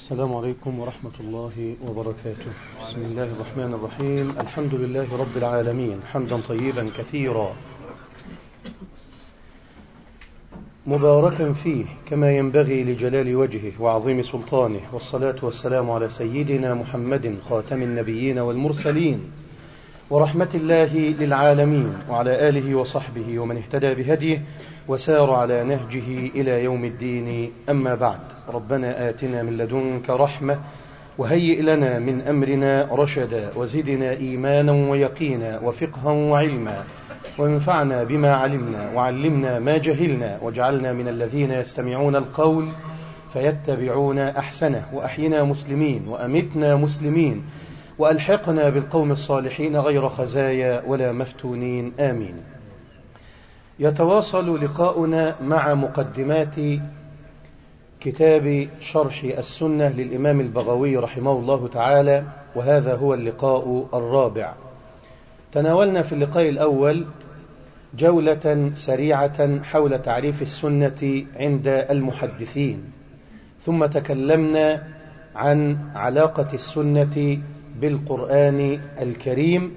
السلام عليكم ورحمة الله وبركاته. بسم الله الرحمن الرحيم. الحمد لله رب العالمين حمدا طيبا كثيرا مباركا فيه كما ينبغي لجلال وجهه وعظيم سلطانه، والصلاة والسلام على سيدنا محمد خاتم النبيين والمرسلين ورحمة الله للعالمين، وعلى آله وصحبه ومن اهتدى بهديه وسار على نهجه إلى يوم الدين. أما بعد، ربنا آتنا من لدنك رحمة وهيئ لنا من أمرنا رشدا، وزدنا إيمانا ويقينا وفقها وعلما، وانفعنا بما علمنا وعلمنا ما جهلنا، واجعلنا من الذين يستمعون القول فيتبعون أحسنه، وأحينا مسلمين وأمتنا مسلمين، وألحقنا بالقوم الصالحين غير خزايا ولا مفتونين، آمين. يتواصل لقاؤنا مع مقدمات كتاب شرح السنة للإمام البغوي رحمه الله تعالى، وهذا هو اللقاء الرابع. تناولنا في اللقاء الأول جولة سريعة حول تعريف السنة عند المحدثين، ثم تكلمنا عن علاقة السنة بالقرآن الكريم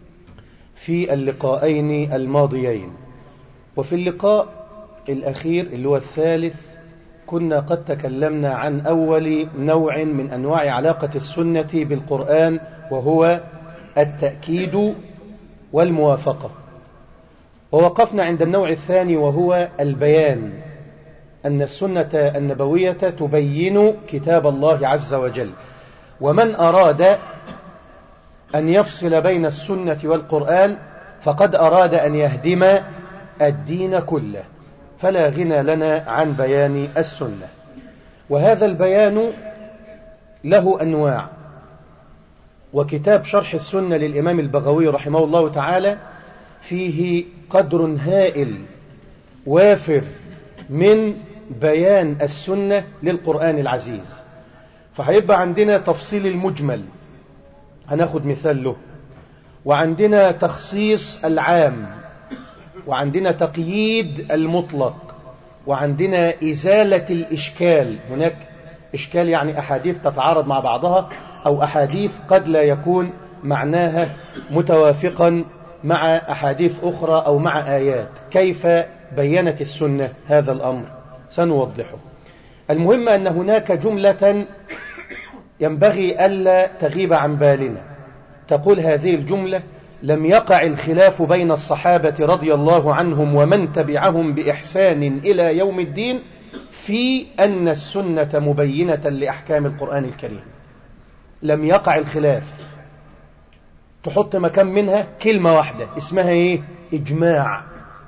في اللقاءين الماضيين. وفي اللقاء الأخير اللي هو الثالث كنا قد تكلمنا عن أول نوع من أنواع علاقة السنة بالقرآن، وهو التأكيد والموافقة، ووقفنا عند النوع الثاني وهو البيان، أن السنة النبوية تبين كتاب الله عز وجل، ومن أراد أن يفصل بين السنة والقرآن فقد أراد أن يهدم الدين كله، فلا غنى لنا عن بيان السنة. وهذا البيان له أنواع، وكتاب شرح السنة للإمام البغوي رحمه الله تعالى فيه قدر هائل وافر من بيان السنة للقرآن العزيز. فهيبقى عندنا تفصيل المجمل، هناخد مثال له، وعندنا تخصيص العام، وعندنا تقييد المطلق، وعندنا إزالة الإشكال. هناك إشكال يعني أحاديث تتعارض مع بعضها، أو أحاديث قد لا يكون معناها متوافقا مع أحاديث أخرى أو مع آيات. كيف بيّنت السنة هذا الأمر سنوضحه. المهم أن هناك جملة ينبغي ألا تغيب عن بالنا، تقول هذه الجملة: لم يقع الخلاف بين الصحابة رضي الله عنهم ومن تبعهم بإحسان إلى يوم الدين في أن السنة مبينة لأحكام القرآن الكريم. لم يقع الخلاف، تحط مكان منها كلمة واحدة اسمها إيه؟ إجماع.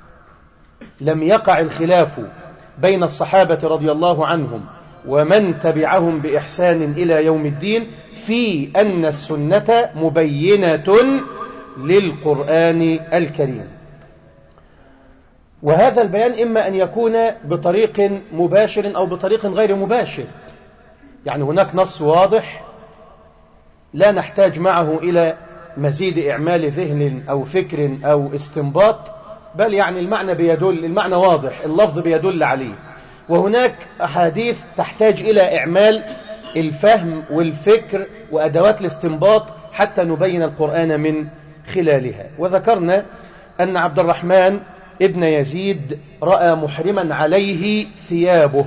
لم يقع الخلاف بين الصحابة رضي الله عنهم ومن تبعهم بإحسان إلى يوم الدين في أن السنة مبينة للقرآن الكريم. وهذا البيان إما أن يكون بطريق مباشر أو بطريق غير مباشر، يعني هناك نص واضح لا نحتاج معه إلى مزيد إعمال ذهن أو فكر أو استنباط، بل يعني المعنى بيدل، المعنى واضح، اللفظ بيدل عليه. وهناك أحاديث تحتاج إلى إعمال الفهم والفكر وأدوات الاستنباط حتى نبين القرآن من خلالها. وذكرنا أن عبد الرحمن ابن يزيد رأى محرما عليه ثيابه،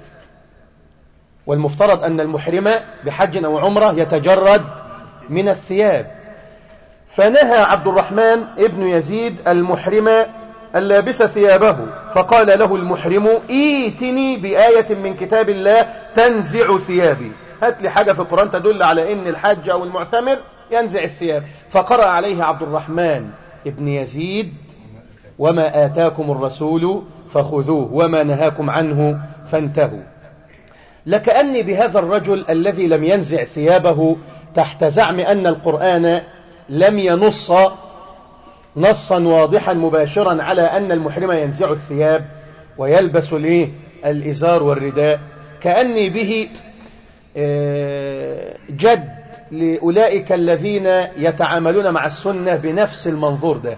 والمفترض أن المحرم بحج أو عمرة يتجرد من الثياب، فنهى عبد الرحمن ابن يزيد المحرم اللابس ثيابه، فقال له المحرم: ايتني بآية من كتاب الله تنزع ثيابي، هات لي حاجة في القرآن تدل على أن الحج أو المعتمر ينزع الثياب. فقرأ عليه عبد الرحمن ابن يزيد: وما آتاكم الرسول فخذوه وما نهاكم عنه فانتهوا. لكأني بهذا الرجل الذي لم ينزع ثيابه تحت زعم أن القرآن لم ينص نصا واضحا مباشرا على أن المحرم ينزع الثياب ويلبس الإزار والرداء، كأني به جد لأولئك الذين يتعاملون مع السنة بنفس المنظور ده.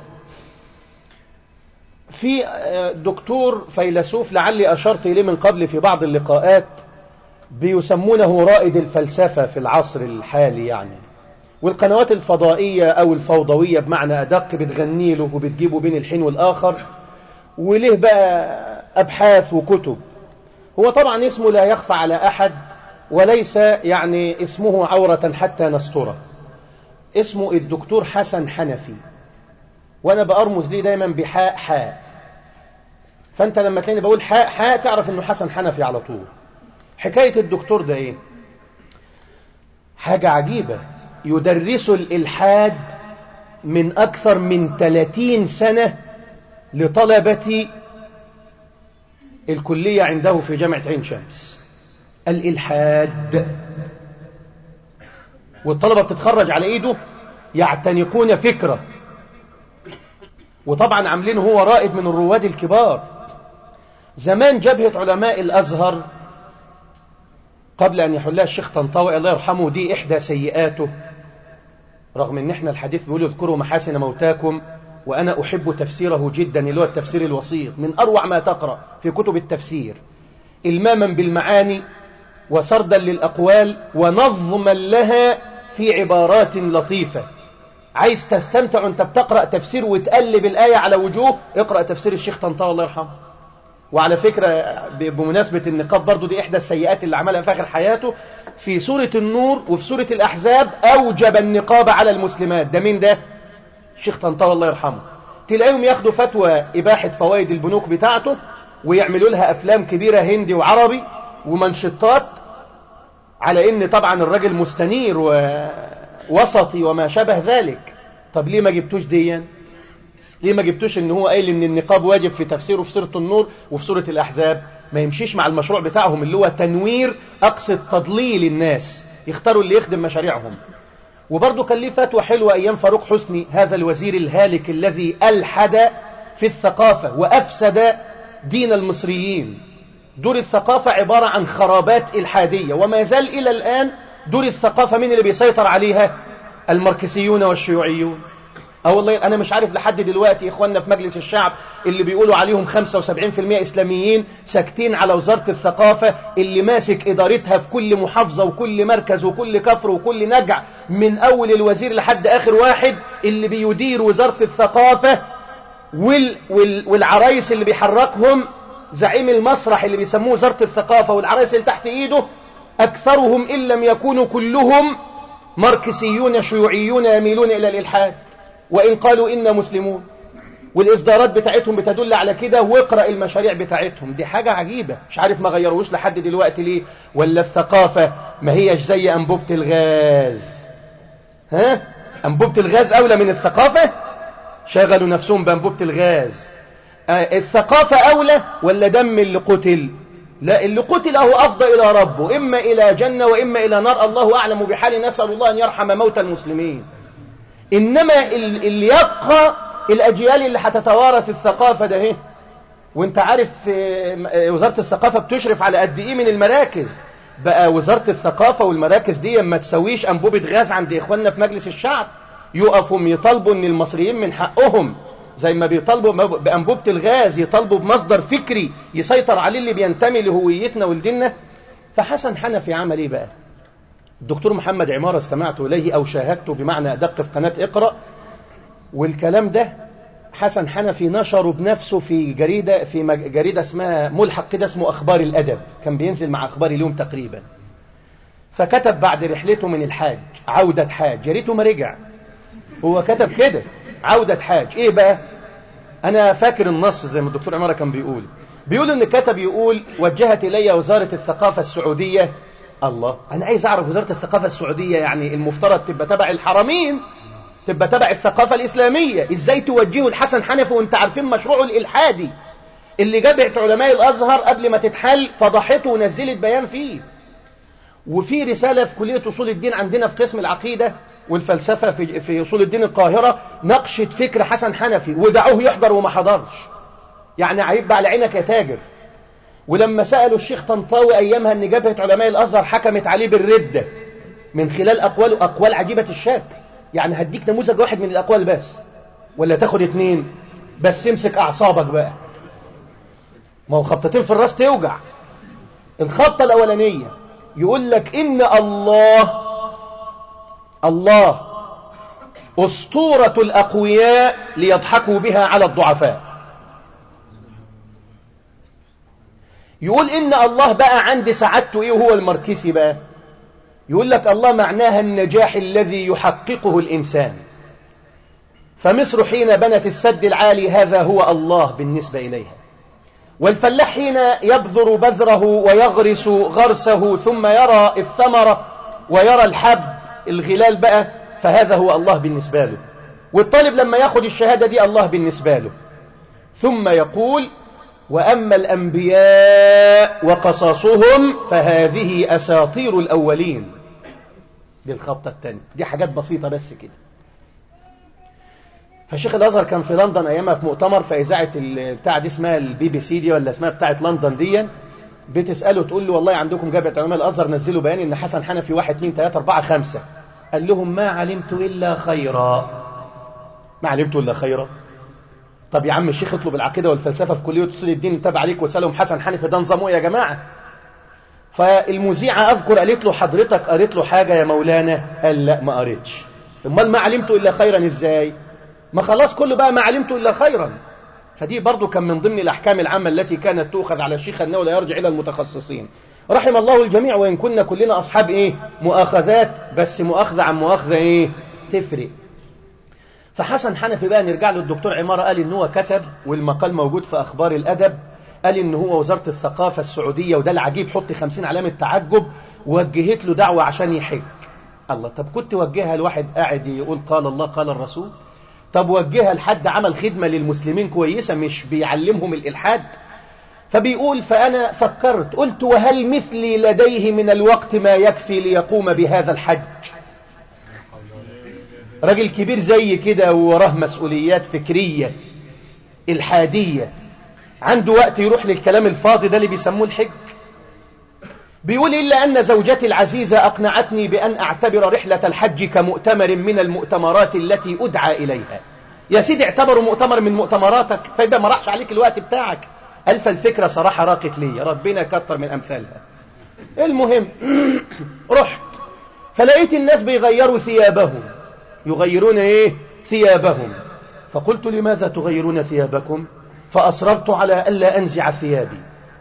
في دكتور فيلسوف لعلي أشرت إليه من قبل في بعض اللقاءات، بيسمونه رائد الفلسفة في العصر الحالي يعني. والقنوات الفضائية أو الفوضوية بمعنى أدق بتغني له وبتجيبه بين الحين والآخر، وله بقى أبحاث وكتب. هو طبعا اسمه لا يخفى على أحد، وليس يعني اسمه عورة حتى نستره. اسمه الدكتور حسن حنفي، وأنا بأرمز ليه دايما بحاء حاء، فأنت لما تلاقيني بقول حاء حاء تعرف أنه حسن حنفي على طول. حكاية الدكتور ده إيه؟ حاجة عجيبة. يدرس الإلحاد من أكثر من 30 سنة لطلبة الكلية عنده في جامعة عين شمس. الإلحاد، والطلبة بتتخرج على إيده يعتنقون فكرة، وطبعا عاملينه هو رائد من الرواد الكبار. زمان جبهة علماء الأزهر قبل أن يحلها الشيخ طنطاوي الله يرحمه، دي إحدى سيئاته، رغم أن احنا الحديث بيقول اذكروا محاسن موتاكم، وأنا أحب تفسيره جدا، اللي هو التفسير الوسيط، من أروع ما تقرأ في كتب التفسير، إلماما بالمعاني وسردا للأقوال ونظما لها في عبارات لطيفة. عايز تستمتع وانت بتقرأ تفسير وتقلب الآية على وجوه، اقرأ تفسير الشيخ طنطاوي الله يرحمه. وعلى فكرة بمناسبة النقاب برضو، دي إحدى السيئات اللي عملها في آخر حياته، في سورة النور وفي سورة الأحزاب أوجب النقاب على المسلمات. ده مين ده؟ الشيخ طنطاوي الله يرحمه. تلاقيهم ياخدوا فتوى إباحة فوائد البنوك بتاعته ويعملوا لها أفلام كبيرة هندي وعربي ومنشطات، على إن طبعا الراجل مستنير ووسطي وما شابه ذلك. طب ليه ما جبتوش ديا؟ ليه ما جبتوش ان هو قايل ان النقاب واجب في تفسيره في سورة النور وفي سورة الأحزاب؟ ما يمشيش مع المشروع بتاعهم اللي هو تنوير، أقصد تضليل الناس، يختاروا اللي يخدم مشاريعهم. وبرضه كان ليه فتوى حلوة أيام فاروق حسني، هذا الوزير الهالك الذي ألحد في الثقافة وأفسد دين المصريين. دور الثقافة عبارة عن خرابات إلحادية، وما يزال إلى الآن دور الثقافة من اللي بيسيطر عليها؟ الماركسيون والشيوعيون. والله أنا مش عارف لحد دلوقتي إخواننا في مجلس الشعب اللي بيقولوا عليهم 75% إسلاميين ساكتين على وزارة الثقافة اللي ماسك إدارتها في كل محافظة وكل مركز وكل كفر وكل نجع، من أول الوزير لحد آخر واحد اللي بيدير وزارة الثقافة، والعرايس اللي بيحركهم زعيم المسرح اللي بيسموه وزارة الثقافة، والعرايس اللي تحت إيده أكثرهم إن لم يكونوا كلهم ماركسيون شيوعيون يميلون إلى الإلحاد، وإن قالوا إنا مسلمون. والإصدارات بتاعتهم بتدل على كده، واقرأ المشاريع بتاعتهم. دي حاجة عجيبة، مش عارف ما غيروش لحد دلوقتي ليه. ولا الثقافة ما هيش زي أنبوبة الغاز؟ أنبوبة الغاز أولى من الثقافة؟ شغلوا نفسهم بأنبوبة الغاز. الثقافة أولى ولا دم اللي قتل؟ لا، اللي قتل هو أفضى إلى ربه، إما إلى جنة وإما إلى نار، الله أعلم بحال، نسأل الله أن يرحم موتى المسلمين. إنما اللي يبقى الأجيال اللي هتتوارث الثقافة ده وانت عارف وزارة الثقافة بتشرف على قد إيه من المراكز. بقى وزارة الثقافة والمراكز دي ما تسويش أنبوبة غاز عند إخواننا في مجلس الشعب، يقفوا يطالبوا أن المصريين من حقهم زي ما بيطالبوا بأنبوبة الغاز يطالبوا بمصدر فكري يسيطر عليه اللي بينتمي لهويتنا ولديننا. فحسن حنفي عمل إيه بقى؟ الدكتور محمد عمارة استمعت إليه أو شاهدته بمعنى أدق في قناة اقرأ، والكلام ده حسن حنفي نشره بنفسه في جريدة اسمها ملحق كده اسمه أخبار الأدب، كان بينزل مع أخبار اليوم تقريبا. فكتب بعد رحلته من الحاج عودة حاج، يا ريته ما رجع، هو كتب كده عودة حاج. إيه بقى؟ أنا فاكر النص زي ما الدكتور عمارة كان بيقول إن كتب يقول وجهت إلي وزارة الثقافة السعودية. الله، أنا عايز أعرف وزارة الثقافة السعودية يعني المفترض تبقى تبع الحرمين، تبقى تبع الثقافة الإسلامية، إزاي توجهوا الحسن حنفي وانت عارفين مشروعه الإلحادي اللي جابت علماء الأزهر قبل ما تتحل فضحته ونزلت بيان فيه. وفي رسالة في كلية أصول الدين عندنا في قسم العقيدة والفلسفة في أصول الدين القاهرة ناقشت فكر حسن حنفي ودعوه يحضر وما حضرش، يعني عيب على عينك يا تاجر. ولما سألوا الشيخ طنطاوي أيامها أن جبهة علماء الأزهر حكمت عليه بالردة من خلال أقواله، أقوال عجيبة الشكل. يعني هديك نموذج واحد من الأقوال بس ولا تاخد 2 بس؟ امسك أعصابك بقى، ما هو خبطتين في الراس توجع. الخبطة الأولانية يقول لك إن الله أسطورة الأقوياء ليضحكوا بها على الضعفاء. يقول إن الله بقى عند سعادته إيه هو المركزي بقى؟ يقول لك الله معناها النجاح الذي يحققه الإنسان. فمصر حين بنت السد العالي هذا هو الله بالنسبة إليها، والفلاح حين يبذر بذره ويغرس غرسه ثم يرى الثمرة ويرى الحب الغلال بقى، فهذا هو الله بالنسبة له. والطالب لما ياخد الشهادة دي الله بالنسبة له. ثم يقول وأما الأنبياء وقصصهم فهذه أساطير الأولين. دي الخطة الثانية، دي حاجات بسيطة بس كده. فشيخ الأزهر كان في لندن أيامها في مؤتمر، فإذاعة بتاع دي اسمها BBC دي ولا اسمها بتاعة لندن دي، بتسأله تقول له والله عندكم جامعة علماء الأزهر نزلوا بيان إن حسن حنفي 1 2 3 4 5. قال لهم ما علمت إلا خيرا. ما علمت إلا خيرا. طب يا عم الشيخ اطلب العقيدة والفلسفة في كلية أصول الدين تابع عليك وسألهم حسن حنفي ده نظامه يا جماعة. فالمذيعة أذكر قالت له حضرتك قريت له حاجة يا مولانا؟ قال لا ما قريتش. امال ما علمت إلا خيرا إزاي؟ ما خلاص كله بقى ما علمت إلا خيرا. فدي برضو كان من ضمن الأحكام العامة التي كانت تؤخذ على الشيخ أنه لا يرجع إلى المتخصصين. رحم الله الجميع، وإن كنا كلنا أصحاب إيه مؤاخذات، بس مؤاخذة عن مؤاخذة إيه تفرق. فحسن حنفي بقى نرجع له الدكتور عمارة قال إن هو كتب، والمقال موجود في أخبار الأدب، قال إن هو وزارة الثقافة السعودية، وده العجيب حط 50 علامة تعجب، وجهت له دعوة عشان يحج. الله، طب كنت وجهها لواحد قاعد يقول قال الله قال الرسول؟ طب وجهها لحد عمل خدمة للمسلمين كويسة مش بيعلمهم الإلحاد؟ فبيقول فأنا فكرت قلت وهل مثلي لديه من الوقت ما يكفي ليقوم بهذا الحج؟ راجل كبير زي كده ووراه مسؤوليات فكرية الحادية، عنده وقت يروح للكلام الفاضي ده اللي بيسموه الحج؟ بيقول إلا أن زوجتي العزيزة أقنعتني بأن أعتبر رحلة الحج كمؤتمر من المؤتمرات التي أدعى إليها. يا سيدي اعتبروا مؤتمر من مؤتمراتك، فإذا ما راحش عليك الوقت بتاعك. ألف الفكرة صراحة راقت لي، ربنا كتر من أمثالها. المهم رحت فلقيت الناس بيغيروا ثيابهم. يغيرون إيه؟ ثيابهم. فقلت لماذا تغيرون ثيابكم؟ فأصررت على ألا أنزع ثيابي.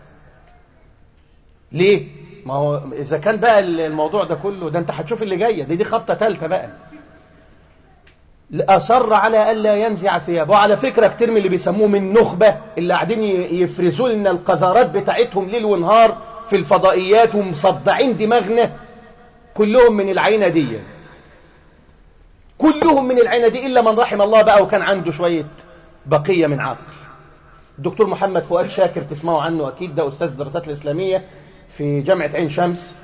ليه؟ ما هو إذا كان بقى الموضوع ده كله ده أنت هتشوف اللي جاية دي خبطة ثالثة بقى. أصر على ألا ينزع ثيابه. وعلى فكرة كتير من اللي بيسموه من نخبة اللي قاعدين يفرزوا لنا القذارات بتاعتهم ليل ونهار في الفضائيات ومصدعين دماغنا، كلهم من العينة دي، كلهم من العينة دي إلا من رحم الله بقى وكان عنده شوية بقية من عقل. الدكتور محمد فؤاد شاكر تسمعوا عنه أكيد، ده أستاذ الدراسات الإسلامية في جامعة عين شمس.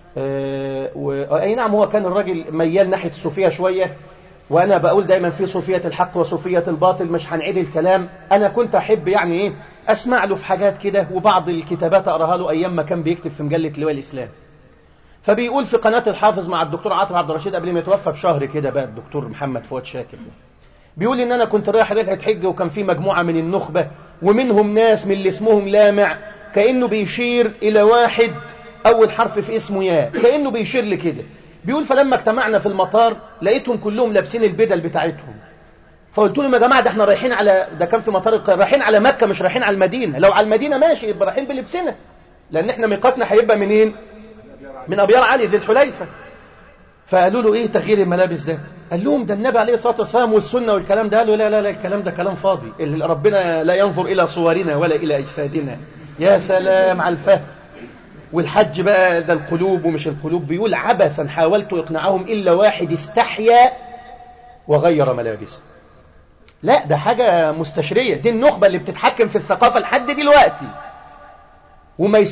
أي نعم هو كان الراجل ميال ناحية الصوفية شوية، وأنا بقول دايما في صوفية الحق وصوفية الباطل، مش هنعيد الكلام. أنا كنت أحب يعني إيه أسمع له في حاجات كده، وبعض الكتابات أقراها له أيام ما كان بيكتب في مجلة لواء الإسلام. فبيقول في قناة الحافظ مع الدكتور عاطف عبد الرشيد قبل ما يتوفى بشهر كده بقى الدكتور محمد فؤاد شاكر ده بيقول إن أنا كنت رايح رحلة حج، وكان في مجموعة من النخبة ومنهم ناس من اللي اسمهم لامع، كأنه بيشير إلى واحد أول حرف في اسمه ياء، كأنه بيشير لكده. بيقول فلما اجتمعنا في المطار لقيتهم كلهم لابسين البدل بتاعتهم. فقلت لهم يا جماعة ده احنا رايحين على، ده كان في مطار القاهرة، رايحين على مكة مش رايحين على المدينة. لو على المدينة ماشي يبقى رايحين بلبسنا، لأن احنا ميقاتنا هيبقى منين؟ من أبيار علي ذي الحليفة. فقالوا له ايه تغيير الملابس ده؟ قال لهم ده النبي عليه الصلاة والسلام والسنة والكلام ده. قالوا لا لا لا الكلام ده كلام فاضي، ربنا لا ينظر إلى صورنا ولا إلى أجسادنا. يا سلام على الفهم. والحج بقى ده القلوب ومش القلوب. بيقول عبثا حاولت إقناعهم إلا واحد استحيا وغير ملابسه. لا ده حاجة مستشرية، دي النخبة اللي بتتحكم في الثقافة لحد دلوقتي. وما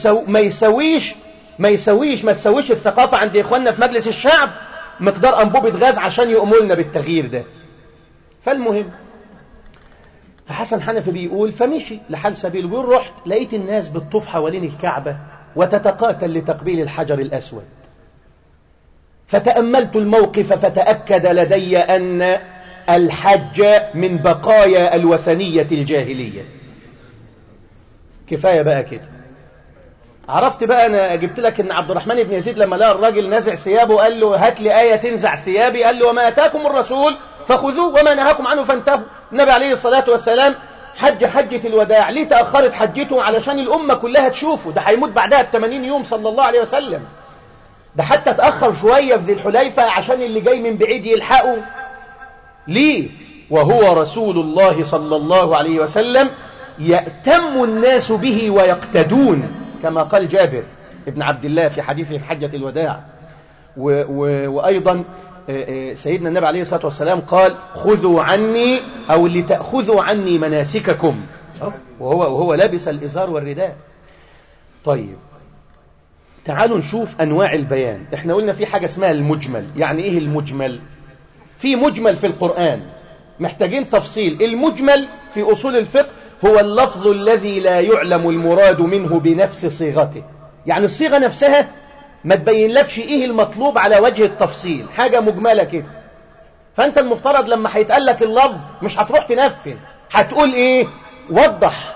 تسويش الثقافة عند إخواننا في مجلس الشعب مقدار أنبوبة غاز عشان يؤملنا بالتغيير ده. فالمهم فحسن حنفي بيقول فمشي لحال سبيله. بيقول رحت لقيت الناس بتطوف حوالين الكعبة وتتقاتل لتقبيل الحجر الأسود. فتأملت الموقف فتأكد لدي أن الحج من بقايا الوثنية الجاهلية. كفاية بقى كده. عرفت بقى، أنا جبت لك إن عبد الرحمن بن يزيد لما لقى الراجل نازع ثيابه قال له هات لي آية تنزع ثيابي، قال له وما أتاكم الرسول فخذوه وما نهاكم عنه فانتهوا. النبي عليه الصلاة والسلام حجة الوداع، ليه تأخرت حجته؟ علشان الأمة كلها تشوفه، ده هيموت بعدها ب80 يوم صلى الله عليه وسلم، ده حتى تأخر شوية في ذي الحليفة عشان اللي جاي من بعيد يلحقه. ليه؟ وهو رسول الله صلى الله عليه وسلم يأتم الناس به ويقتدون، كما قال جابر ابن عبد الله في حديثه في حجة الوداع. وأيضا سيدنا النبي عليه الصلاة والسلام قال خذوا عني أو لتأخذوا عني مناسككم، وهو لابس الإزار والرداء. طيب تعالوا نشوف أنواع البيان. احنا قلنا في حاجة اسمها المجمل. يعني إيه المجمل؟ في مجمل في القرآن محتاجين تفصيل. المجمل في أصول الفقه هو اللفظ الذي لا يعلم المراد منه بنفس صيغته، يعني الصيغة نفسها ما تبين لكش إيه المطلوب على وجه التفصيل، حاجة مجملة كده. فأنت المفترض لما هيتقال لك اللفظ مش هتروح تنفذ، هتقول إيه؟ وضح.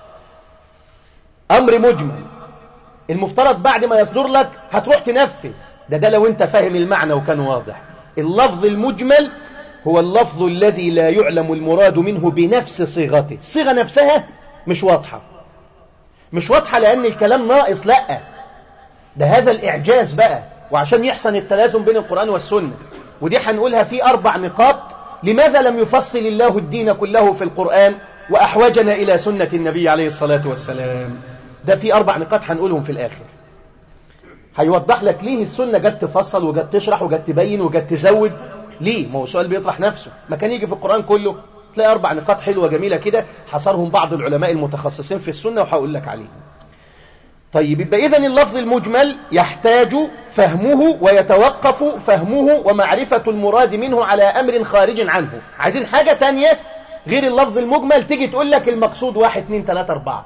أمر مجمل المفترض بعد ما يصدر لك هتروح تنفذ، ده لو أنت فاهم المعنى وكان واضح. اللفظ المجمل هو اللفظ الذي لا يعلم المراد منه بنفس صيغته، الصيغة نفسها مش واضحة، مش واضحة لأن الكلام ناقص، لأ ده هذا الإعجاز بقى. وعشان يحسن التلازم بين القرآن والسنة، ودي هنقولها في 4 نقاط. لماذا لم يفصل الله الدين كله في القرآن وأحوجنا إلى سنة النبي عليه الصلاة والسلام؟ ده في 4 نقاط هنقولهم في الآخر، هيوضح لك ليه السنة جت تفصل وجت تشرح وجت تبين وجت تزود. ليه؟ ما هو سؤال بيطرح نفسه، ما كان يجي في القرآن كله تلاقي 4 نقاط حلوة جميلة كده حصرهم بعض العلماء المتخصصين في السنة وهقول لك عليهم. طيب يبقى إذن اللفظ المجمل يحتاج فهمه ويتوقف فهمه ومعرفة المراد منه على أمر خارج عنه. عايزين حاجة تانية غير اللفظ المجمل تيجي تقول لك المقصود 1 2 3 4.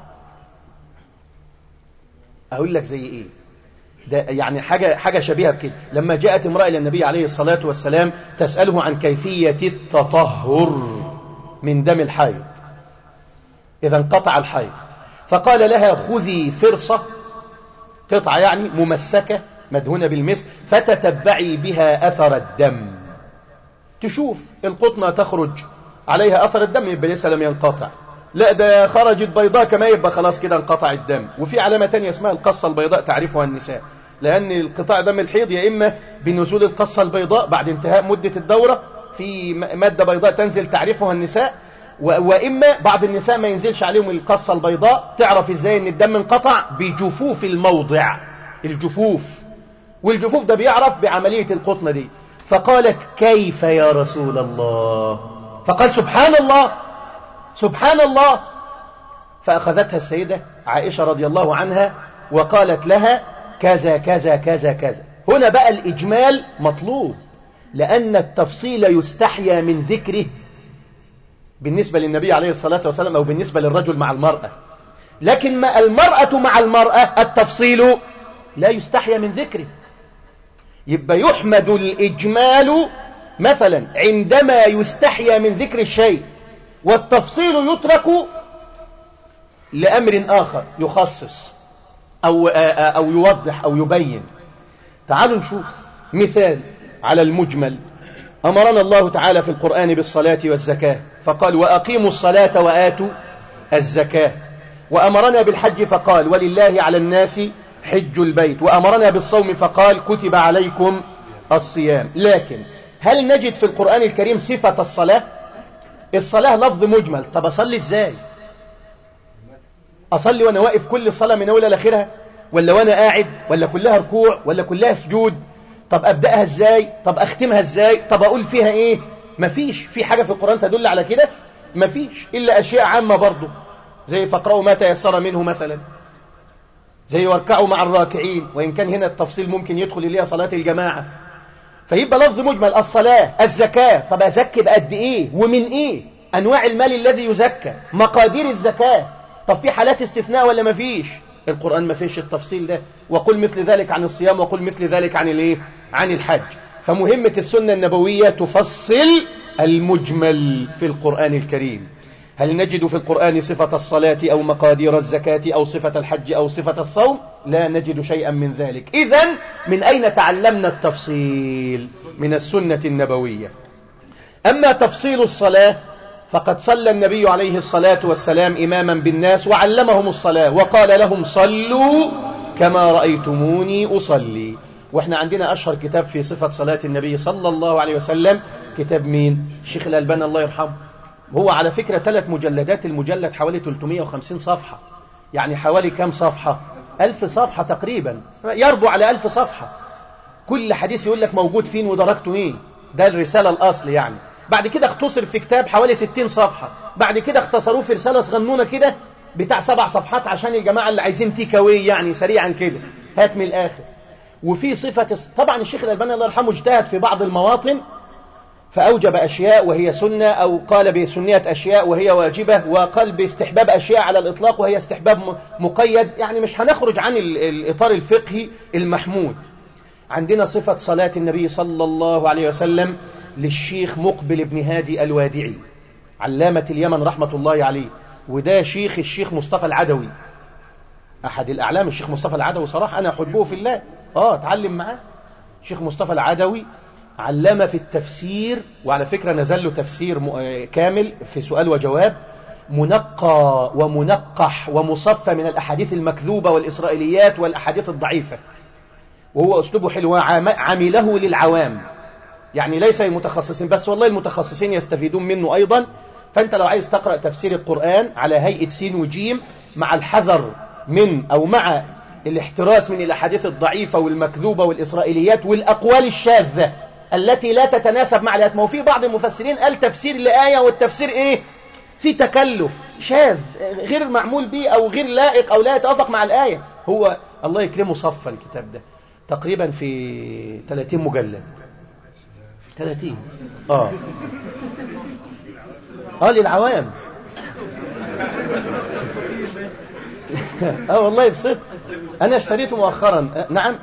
أقول لك زي إيه؟ ده يعني حاجة شبيهة بكده. لما جاءت امرأة إلى النبي عليه الصلاة والسلام تسأله عن كيفية التطهر من دم الحيض إذا انقطع الحيض، فقال لها خذي فرصة، قطعة يعني ممسكة مدهونة بالمسك، فتتبعي بها أثر الدم، تشوف القطنة تخرج عليها أثر الدم يبقى لسه لم ينقطع، لا ده خرجت بيضاء كما يبقى خلاص كده انقطع الدم. وفي علامة تانية اسمها القصة البيضاء تعرفها النساء، لأن انقطاع دم الحيض يا إما بنزول القصة البيضاء بعد انتهاء مدة الدورة، في مادة بيضاء تنزل تعرفها النساء، وإما بعض النساء ما ينزلش عليهم القصة البيضاء. تعرف إزاي إن الدم انقطع؟ بجفوف الموضع، الجفوف، والجفوف ده بيعرف بعملية القطنة دي. فقالت كيف يا رسول الله؟ فقال سبحان الله سبحان الله. فأخذتها السيدة عائشة رضي الله عنها وقالت لها كذا كذا كذا كذا. هنا بقى الإجمال مطلوب، لأن التفصيل يستحيا من ذكره بالنسبة للنبي عليه الصلاة والسلام أو بالنسبة للرجل مع المرأة، لكن ما المرأة مع المرأة التفصيل لا يستحيا من ذكره. يبقى يحمد الإجمال مثلا عندما يستحيا من ذكر الشيء، والتفصيل يترك لأمر آخر يخصص أو يوضح أو يبين. تعالوا نشوف مثال على المجمل. أمرنا الله تعالى في القرآن بالصلاة والزكاة فقال وأقيموا الصلاة وآتوا الزكاة، وأمرنا بالحج فقال ولله على الناس حج البيت، وأمرنا بالصوم فقال كتب عليكم الصيام. لكن هل نجد في القرآن الكريم صفة الصلاة؟ الصلاة لفظ مجمل، طب أصلي إزاي؟ أصلي وأنا واقف كل الصلاة من أولها لآخرها، ولا وأنا قاعد، ولا كلها ركوع، ولا كلها سجود؟ طب أبدأها إزاي؟ طب أختمها إزاي؟ طب أقول فيها إيه؟ مفيش في حاجة في القرآن تدل على كده، مفيش إلا أشياء عامة برضو، زي فاقرأوا ما تيسر منه مثلا، زي واركعوا مع الراكعين، وإن كان هنا التفصيل ممكن يدخل إليها صلاة الجماعة. فيبقى لفظ مجمل. الصلاة، الزكاة، طب أزكي بقد إيه ومن إيه؟ أنواع المال الذي يزكى، مقادير الزكاة، طب في حالات استثناء ولا مفيش؟ القرآن مفيش التفصيل ده. وقل مثل ذلك عن الصيام وقل مثل ذلك عن الإيه؟ عن الحج. فمهمة السنة النبوية تفصل المجمل في القرآن الكريم. هل نجد في القرآن صفة الصلاة أو مقادير الزكاة أو صفة الحج أو صفة الصوم؟ لا نجد شيئا من ذلك. إذن من أين تعلمنا التفصيل؟ من السنة النبوية. أما تفصيل الصلاة فقد صلى النبي عليه الصلاة والسلام إماما بالناس وعلمهم الصلاة وقال لهم صلوا كما رأيتموني أصلي. وإحنا عندنا أشهر كتاب في صفة صلاة النبي صلى الله عليه وسلم كتاب مين؟ الشيخ الألباني الله يرحمه. هو على فكرة 3 مجلدات، المجلد حوالي 350 صفحة، يعني حوالي كم صفحة؟ 1000 صفحة تقريبا، يربو على 1000 صفحة. كل حديث يقول لك موجود فين ودرجته ايه، ده الرسالة الأصل يعني. بعد كده اختصر في كتاب حوالي 60 صفحة، بعد كده اختصروه في رسالة صغنونة كده بتاع 7 صفحات عشان الجماعة اللي عايزين تيك أواي يعني سريعا كده، هات من الآخر. وفي صفة طبعا الشيخ الألباني الله يرحمه اجتهد في بعض المواطن فأوجب أشياء وهي سنة، أو قال بسنية أشياء وهي واجبة، وقال باستحباب أشياء على الإطلاق وهي استحباب مقيد. يعني مش هنخرج عن الإطار الفقهي المحمود. عندنا صفة صلاة النبي صلى الله عليه وسلم للشيخ مقبل بن هادي الوادعي علامة اليمن رحمة الله عليه، وده شيخ الشيخ مصطفى العدوي، أحد الأعلام. الشيخ مصطفى العدوي صراحة أنا أحبه في الله، اتعلم معاه. الشيخ مصطفى العدوي علامة في التفسير، وعلى فكرة نزل له تفسير كامل في سؤال وجواب، منقى ومنقح ومصفى من الأحاديث المكذوبة والإسرائيليات والأحاديث الضعيفة، وهو أسلوبه حلو، عمله للعوام يعني ليس المتخصصين بس، والله المتخصصين يستفيدون منه أيضا. فأنت لو عايز تقرأ تفسير القرآن على هيئة سين وجيم مع الحذر من أو مع الاحتراس من الأحاديث الضعيفة والمكذوبة والإسرائيليات والأقوال الشاذة التي لا تتناسب مع الآيات. ما هو في بعض المفسرين قال تفسير لآية والتفسير إيه؟ في تكلف شاذ غير معمول به أو غير لائق أو لا يتوافق مع الآية. هو الله يكرمه صفى الكتاب ده تقريبا في 30 مجلد 30 للعوام. والله بصدق أنا اشتريته مؤخرا. نعم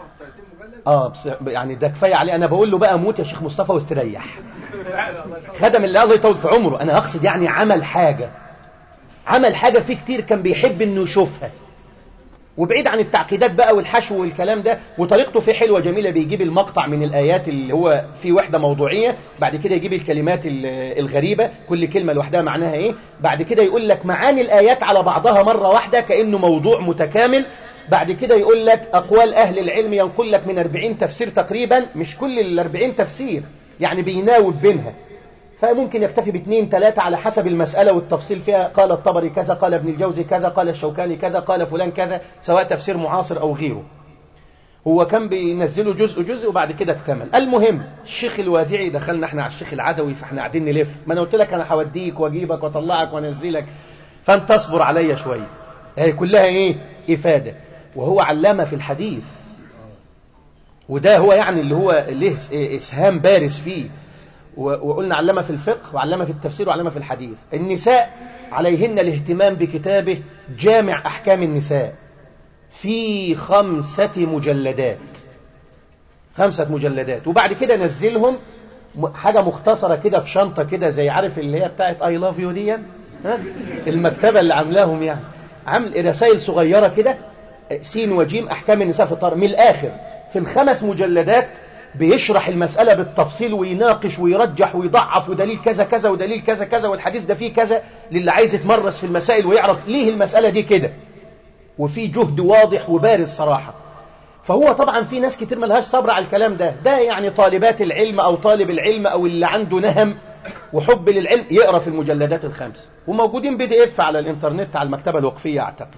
يعني ده كفاية عليه. أنا بقول له بقى موت يا شيخ مصطفى واستريح. خدم اللي الله يطول في عمره. أنا أقصد يعني عمل حاجة فيه كتير كان بيحب إنه يشوفها، وبعيد عن التعقيدات بقى والحشو والكلام ده. وطريقته فيه حلوة جميلة، بيجيب المقطع من الآيات اللي هو في وحدة موضوعية، بعد كده يجيب الكلمات الغريبة كل كلمة لوحدها معناها إيه، بعد كده يقول لك معاني الآيات على بعضها مرة واحدة كأنه موضوع متكامل. بعد كده يقول لك أقوال أهل العلم، ينقل لك من 40 تفسير تقريبا، مش كل 40 تفسير يعني بيناوب بينها، فممكن يكتفي ب2 3 على حسب المسألة والتفصيل فيها. قال الطبري كذا، قال ابن الجوزي كذا، قال الشوكاني كذا، قال فلان كذا، سواء تفسير معاصر أو غيره. هو كان بينزله جزء وبعد كده اكتمل. المهم الشيخ الوادعي، دخلنا احنا على الشيخ العدوي، فاحنا قاعدين نلف. ما انا قلت لك انا هوديك واجيبك واطلعك وانزلك، فانت اصبر عليا شويه. هي كلها ايه؟ افاده. وهو علامه في الحديث، وده هو يعني اللي هو له اسهام بارز فيه. وقلنا علامه في الفقه وعلامه في التفسير وعلامه في الحديث. النساء عليهن الاهتمام بكتابه جامع احكام النساء في 5 مجلدات، 5 مجلدات. وبعد كده نزلهم حاجة مختصرة كده في شنطة كده، زي عارف اللي هي بتاعت I love you دي، المكتبة اللي عاملاهم يعني، عامل رسائل صغيرة كده سين وجيم أحكام النساء في الطهارة. من الآخر في ال5 مجلدات بيشرح المسألة بالتفصيل ويناقش ويرجح ويضعف، ودليل كذا كذا ودليل كذا كذا والحديث ده فيه كذا، للي عايز يتمرس في المسائل ويعرف ليه المسألة دي كده، وفي جهد واضح وبارز صراحة. فهو طبعا في ناس كتير ملهاش صبر على الكلام ده يعني طالبات العلم أو طالب العلم أو اللي عنده نهم وحب للعلم يقرأ في المجلدات ال5، وموجودين PDF على الإنترنت على المكتبة الوقفية أعتقد.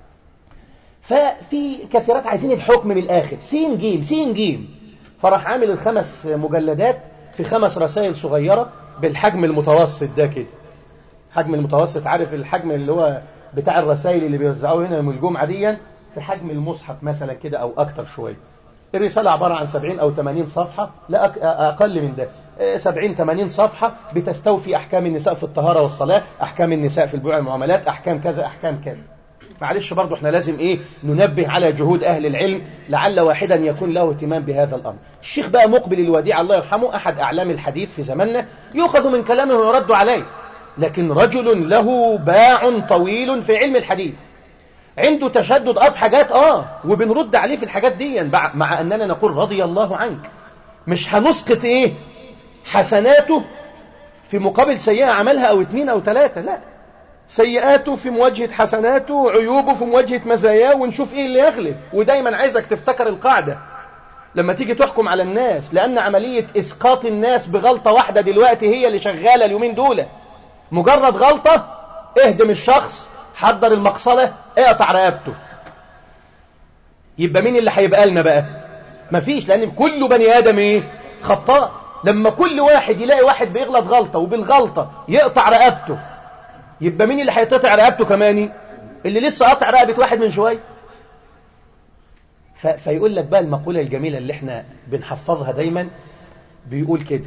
ففي كثيرات عايزين الحكم من الآخر، سين جيم. فراح عامل ال5 مجلدات في 5 رسائل صغيرة بالحجم المتوسط ده كده. حجم المتوسط، عارف الحجم اللي هو بتاع الرسائل اللي بيوزعوه هنا يوم الجمعة دي، في حجم المصحف مثلا كده أو أكتر شوية. الرسالة عبارة عن 70 أو 80 صفحة، لا أقل من ده، 70-80 صفحة بتستوفي أحكام النساء في الطهارة والصلاة، أحكام النساء في البيوع والمعاملات، أحكام كذا أحكام كذا. معلش برضو احنا لازم ننبه على جهود أهل العلم، لعل واحدا يكون له اهتمام بهذا الأمر. الشيخ بقى مقبل الوديع الله يرحمه، أحد أعلام الحديث في زماننا، يؤخذ من كلامه ويرد عليه، لكن رجل له باع طويل في علم الحديث، عنده تشدد في حاجات وبنرد عليه في الحاجات دي، مع أننا نقول رضي الله عنك. مش هنسقط حسناته في مقابل سيئة عملها أو 2 أو 3، لا، سيئاته في مواجهة حسناته وعيوبه في مواجهة مزاياه، ونشوف إيه اللي يغلب. ودايما عايزك تفتكر القاعدة لما تيجي تحكم على الناس، لأن عملية إسقاط الناس بغلطة واحدة دلوقتي هي اللي شغالة اليومين دول. مجرد غلطة اهدم الشخص، حضر المقصلة، اقطع رقبته. يبقى مين اللي هيبقى لنا بقى؟ مفيش، لأن كل بني آدم خطاء. لما كل واحد يلاقي واحد بيغلط غلطة وبالغلطة يقطع رقبته، يبقى مين اللي هيتقطع رقبته كماني؟ اللي لسه قطع رقبة واحد من شوية. فيقول لك بقى المقولة الجميلة اللي احنا بنحفظها دايما، بيقول كده،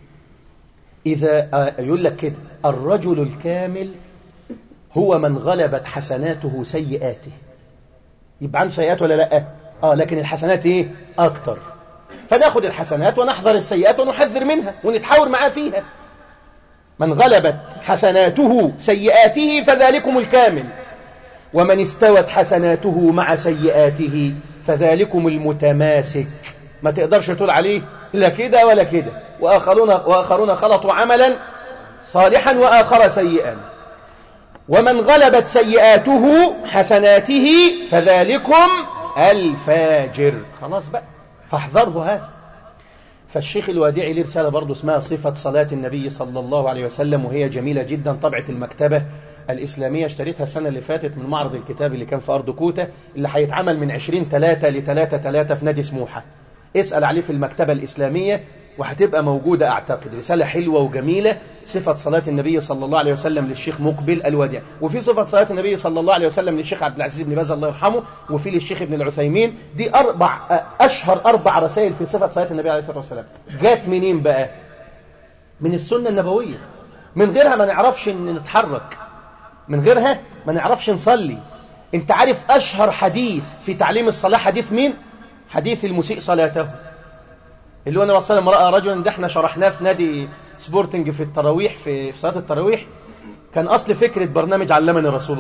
يقول لك كده: الرجل الكامل هو من غلبت حسناته سيئاته. يبقى عنده سيئات ولا لا؟ لكن الحسنات اكتر. فناخد الحسنات ونحذر السيئات ونحذر منها ونتحاور معاه فيها. من غلبت حسناته سيئاته فذلكم الكامل، ومن استوت حسناته مع سيئاته فذلكم المتماسك. ما تقدرش تقول عليه لا كده ولا كده. وآخرون خلطوا عملا صالحا وآخر سيئا. ومن غلبت سيئاته حسناته فذلكم الفاجر. خلاص بقى، فاحذره هذا. فالشيخ الوادعي له رسالة برضه اسمها صفة صلاة النبي صلى الله عليه وسلم، وهي جميلة جدا، طبعة المكتبة الإسلامية، اشتريتها السنة اللي فاتت من معرض الكتاب اللي كان في أرض كوتا، اللي هيتعمل من 20/3 ل3/3 في نادي سموحة. اسأل عليه في المكتبة الإسلامية وهتبقى موجودة أعتقد. رسالة حلوة وجميلة، صفة صلاة النبي صلى الله عليه وسلم للشيخ مقبل الوديع، وفي صفة صلاة النبي صلى الله عليه وسلم للشيخ عبد العزيز بن باز الله يرحمه، وفي للشيخ ابن العثيمين. دي أشهر 4 رسائل في صفة صلاة النبي عليه الصلاة والسلام. جات منين بقى؟ من السنة النبوية. من غيرها ما نعرفش نتحرك، من غيرها ما نعرفش نصلي. انت عارف أشهر حديث في تعليم الصلاة حديث مين؟ حديث المسيء صلاته، اللي هو النبي صلى الله عليه وسلم رأى رجلا، ده احنا شرحناه في نادي سبورتنج في التراويح، في صلاة التراويح. كان أصل فكرة برنامج علمني رسول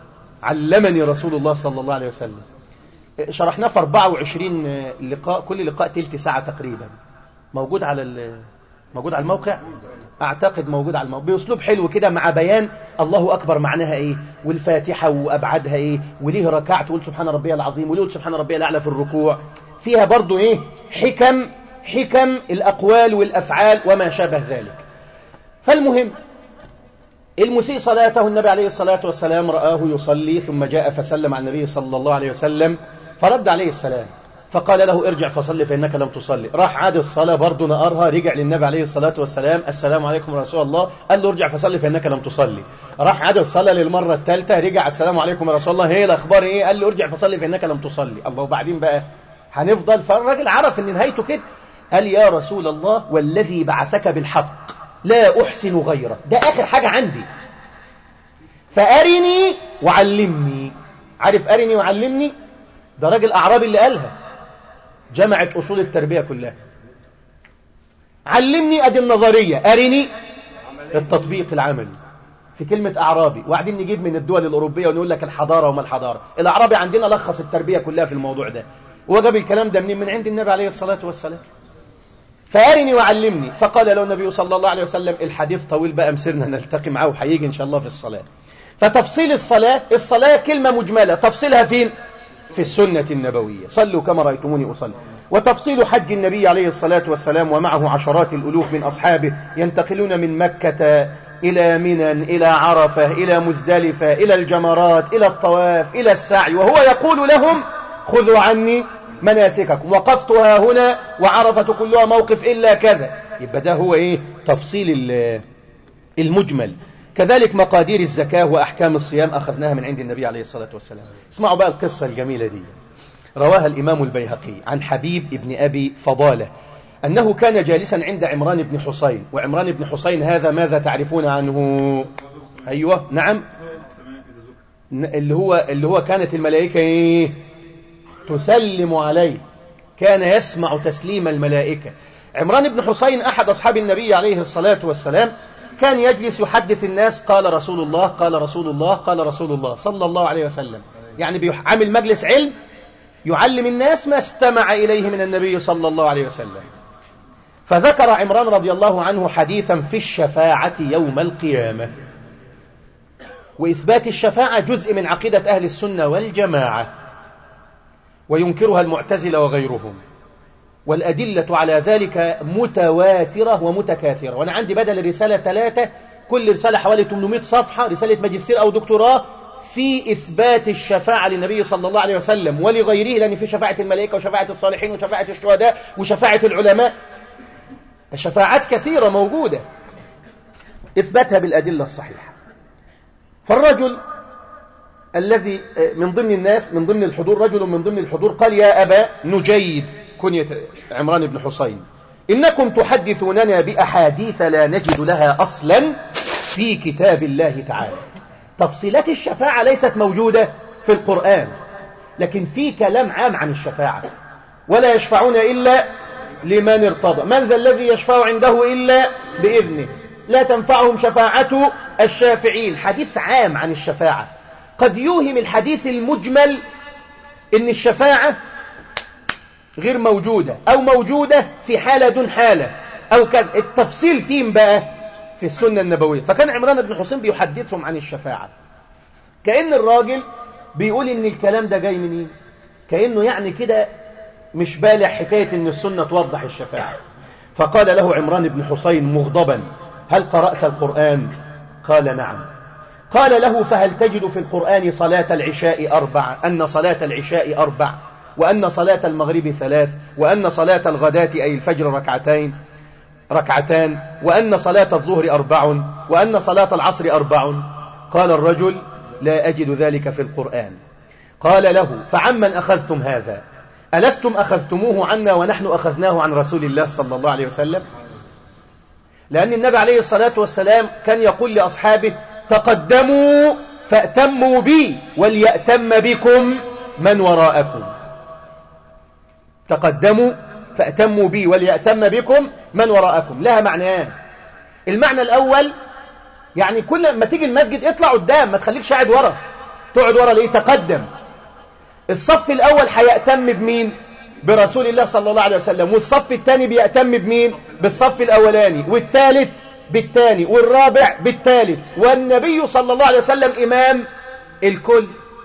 الله صلى الله عليه وسلم. شرحناه في 24 لقاء، كل لقاء تلت ساعة تقريبا. موجود على الموقع أعتقد، موجود على الموقع بأسلوب حلو كده، مع بيان الله أكبر معناها والفاتحة وأبعادها وليه ركعت تقول سبحان ربي العظيم، وليه سبحان ربي الأعلى في الركوع. فيها برضو حكم الأقوال والأفعال وما شابه ذلك. فالمهم، المسيء صلاته النبي عليه الصلاة والسلام رآه يصلي، ثم جاء فسلم على النبي صلى الله عليه وسلم، فرد عليه السلام، فقال له: ارجع فصلي فإنك لم تصلي. راح عاد الصلاة برضه نقرها، رجع للنبي عليه الصلاة والسلام: السلام عليكم رسول الله. قال له: ارجع فصلي فإنك لم تصلي. راح عاد الصلاة للمرة الثالثة، رجع: السلام عليكم رسول الله، هي الأخبار إيه؟ قال له: ارجع فصلي فإنك لم تصلي. الله، وبعدين بقى هنفضل. فالراجل عرف إن نهايته كده، قال: يا رسول الله والذي بعثك بالحق لا أحسن غيره، ده آخر حاجة عندي، فأرني وعلمني. عارف أرني وعلمني؟ ده راجل أعرابي اللي قالها، جمعت أصول التربية كلها. علمني أدي النظرية، أرني التطبيق العملي في كلمة أعرابي. وبعدين نجيب من الدول الأوروبية ونقول لك الحضارة وما الحضارة. الأعرابي عندنا لخص التربية كلها في الموضوع ده، وجاب الكلام ده من عند النبي عليه الصلاة والسلام. فأرني وعلمني. فقال له النبي صلى الله عليه وسلم، الحديث طويل بقى، مسيرنا نلتقي معه وهيجي إن شاء الله في الصلاة. فتفصيل الصلاة كلمة مجملة، تفصيلها فين؟ في السنة النبوية، صلوا كما رأيتموني أصلي. وتفصيل حج النبي عليه الصلاة والسلام ومعه عشرات الألوف من أصحابه ينتقلون من مكة إلى منى، إلى عرفة، إلى مزدلفة، إلى الجمرات، إلى الطواف، إلى السعي، وهو يقول لهم: خذوا عني مناسككم، وقفتها هنا وعرفة كلها موقف إلا كذا. يبقى ده هو تفصيل المجمل. كذلك مقادير الزكاة وأحكام الصيام أخذناها من عند النبي عليه الصلاة والسلام. اسمعوا بقى القصة الجميلة دي، رواها الإمام البيهقي عن حبيب ابن أبي فضالة أنه كان جالسا عند عمران بن حسين. وعمران بن حسين هذا ماذا تعرفون عنه؟ أيوة نعم، اللي هو كانت الملائكة تسلم عليه، كان يسمع تسليم الملائكة. عمران بن حسين أحد أصحاب النبي عليه الصلاة والسلام، كان يجلس يحدث الناس قال رسول الله قال رسول الله قال رسول الله صلى الله عليه وسلم، يعني بيعمل مجلس علم يعلم الناس ما استمع إليه من النبي صلى الله عليه وسلم. فذكر عمران رضي الله عنه حديثا في الشفاعة يوم القيامة، وإثبات الشفاعة جزء من عقيدة أهل السنة والجماعة، وينكرها المعتزلة وغيرهم، والأدلة على ذلك متواترة ومتكاثرة. وأنا عندي بدل الرسالة 3، كل رسالة حوالي 800 صفحة، رسالة ماجستير أو دكتوراه في إثبات الشفاعة للنبي صلى الله عليه وسلم ولغيره، لأن في شفاعة الملائكة وشفاعة الصالحين وشفاعة الشهداء وشفاعة العلماء، الشفاعات كثيرة موجودة، إثباتها بالأدلة الصحيحة. فالرجل الذي من ضمن الناس، من ضمن الحضور، رجل من ضمن الحضور قال: يا أبا نجيد، كنية عمران بن حسين، إنكم تحدثوننا بأحاديث لا نجد لها أصلا في كتاب الله تعالى. تفصيلات الشفاعة ليست موجودة في القرآن، لكن في كلام عام عن الشفاعة: ولا يشفعون إلا لمن ارتضى، من ذا الذي يشفع عنده إلا بإذنه، لا تنفعهم شفاعة الشافعين. حديث عام عن الشفاعة. قد يوهم الحديث المجمل إن الشفاعة غير موجودة أو موجودة في حالة دون حالة أو كذا. التفصيل فين بقى؟ في السنة النبوية. فكان عمران بن حسين بيحدثهم عن الشفاعة، كأن الراجل بيقول إن الكلام ده جاي منين، كأنه يعني كده مش بالع حكاية إن السنة توضح الشفاعة. فقال له عمران بن حسين مغضبا: هل قرأت القرآن؟ قال: نعم. قال له: فهل تجد في القرآن صلاة العشاء 4، أن صلاة العشاء 4، وأن صلاة المغرب 3، وأن صلاة الغداة أي الفجر ركعتان، وأن صلاة الظهر 4، وأن صلاة العصر 4؟ قال الرجل: لا أجد ذلك في القرآن. قال له: فعمن أخذتم هذا؟ ألستم أخذتموه عنا ونحن أخذناه عن رسول الله صلى الله عليه وسلم؟ لأن النبي عليه الصلاة والسلام كان يقول لأصحابه: تقدموا فأتموا بي وليأتم بكم من وراءكم. تقدموا فأتموا بي وليأتم بكم من وراءكم لها معنيان. المعنى الأول يعني كل ما تيجي المسجد اطلع قدام، ما تخليكش قاعد ورا. تقعد ورا ليه؟ تقدم. الصف الأول هيأتم بمين؟ برسول الله صلى الله عليه وسلم، والصف الثاني بيأتم بمين؟ بالصف الأولاني، والثالث بالثاني، والرابع بالثالث، والنبي صلى الله عليه وسلم إمام الكل.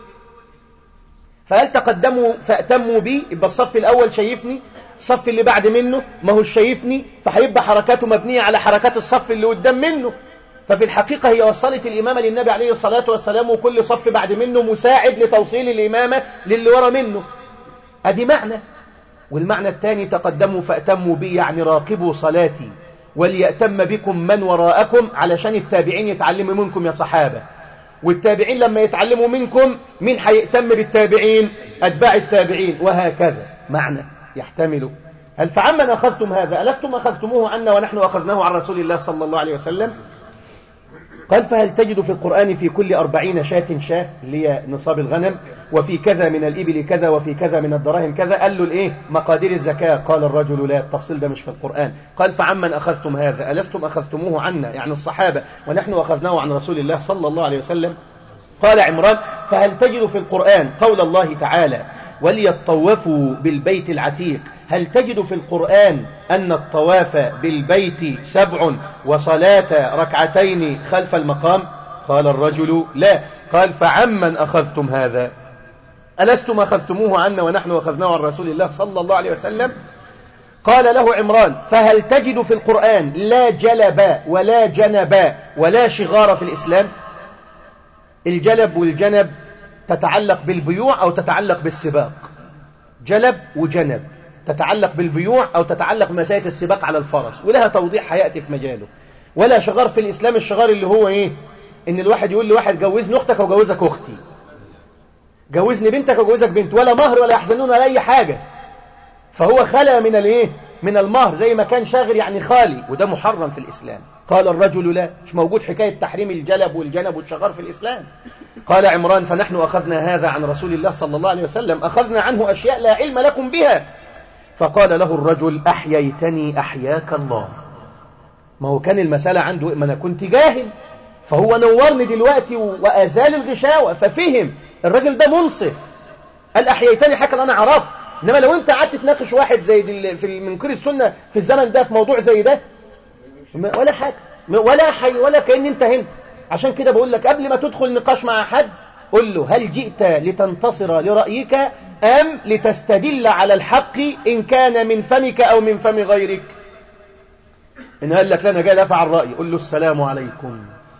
فهل تقدموا فأتموا بي؟ يبقى الصف الأول شايفني، الصف اللي بعد منه ما هو شايفني، فهيبقى حركاته مبنية على حركات الصف اللي قدام منه. ففي الحقيقة هي وصلت الإمامة للنبي عليه الصلاة والسلام، وكل صف بعد منه مساعد لتوصيل الإمامة للي ورا منه. أدي معنى. والمعنى الثاني: تقدموا فأتموا بي، يعني راقبوا صلاتي وليأتم بكم من وراءكم، علشان التابعين يتعلموا منكم يا صحابة، والتابعين لما يتعلموا منكم مين هيأتم بالتابعين؟ أتباع التابعين، وهكذا. معنى يحتمل. هل فعمن أخذتم هذا؟ ألستم أخذتموه عنا ونحن أخذناه عن رسول الله صلى الله عليه وسلم؟ قال: فهل تجد في القرآن في كل 40 شاة اللي هي نصاب الغنم، وفي كذا من الإبل كذا، وفي كذا من الدراهم كذا؟ قال له الإيه؟ مقادير الزكاة. قال الرجل: لا، التفصيل ده مش في القرآن. قال: فعمن أخذتم هذا؟ ألستم أخذتموه عنا، يعني الصحابة، ونحن أخذناه عن رسول الله صلى الله عليه وسلم؟ قال عمران: فهل تجد في القرآن قول الله تعالى: وليطوفوا بالبيت العتيق؟ هل تجد في القرآن أن الطواف بالبيت 7 وصلاة ركعتين خلف المقام؟ قال الرجل: لا. قال: فعمن أخذتم هذا؟ ألستم أخذتموه عنا ونحن أخذناه عن رسول الله صلى الله عليه وسلم؟ قال له عمران: فهل تجد في القرآن لا جلب ولا جنب ولا شغار في الإسلام؟ الجلب والجنب تتعلق بالبيوع أو تتعلق بالسباق. جلب وجنب تتعلق بالبيوع أو تتعلق بمسائل السباق على الفرس، ولها توضيح هيأتي في مجاله. ولا شغار في الإسلام. الشغار اللي هو إيه؟ إن الواحد يقول لواحد: جوزني أختك أو جوزك أختي، جوزني بنتك أو جوزك بنت، ولا مهر ولا يحزنون ولا أي حاجة. فهو خلى من الإيه؟ من المهر، زي ما كان شاغر يعني خالي، وده محرم في الإسلام. قال الرجل: لا، مش موجود حكاية تحريم الجلب والجنب والشغار في الإسلام. قال عمران: فنحن أخذنا هذا عن رسول الله صلى الله عليه وسلم، أخذنا عنه أشياء لا علم لكم بها. فقال له الرجل: أحييتني أحياك الله. ما هو كان المسألة عنده، ما أنا كنت جاهل، فهو نورني دلوقتي وأزال الغشاوة، ففهم الراجل ده منصف. قال أحييتني حكا أنا عرفت. إنما لو أنت قعدت تناقش واحد زي في منكر السنة في الزمن ده في موضوع زي ده، ولا حاجة ولا حي ولا كأن أنت هنا. عشان كده بقول لك قبل ما تدخل نقاش مع حد قل له هل جئت لتنتصر لرأيك أم لتستدل على الحق إن كان من فمك أو من فم غيرك؟ إن قال لك لنا جاي دافع عن رأيي، قل له السلام عليكم،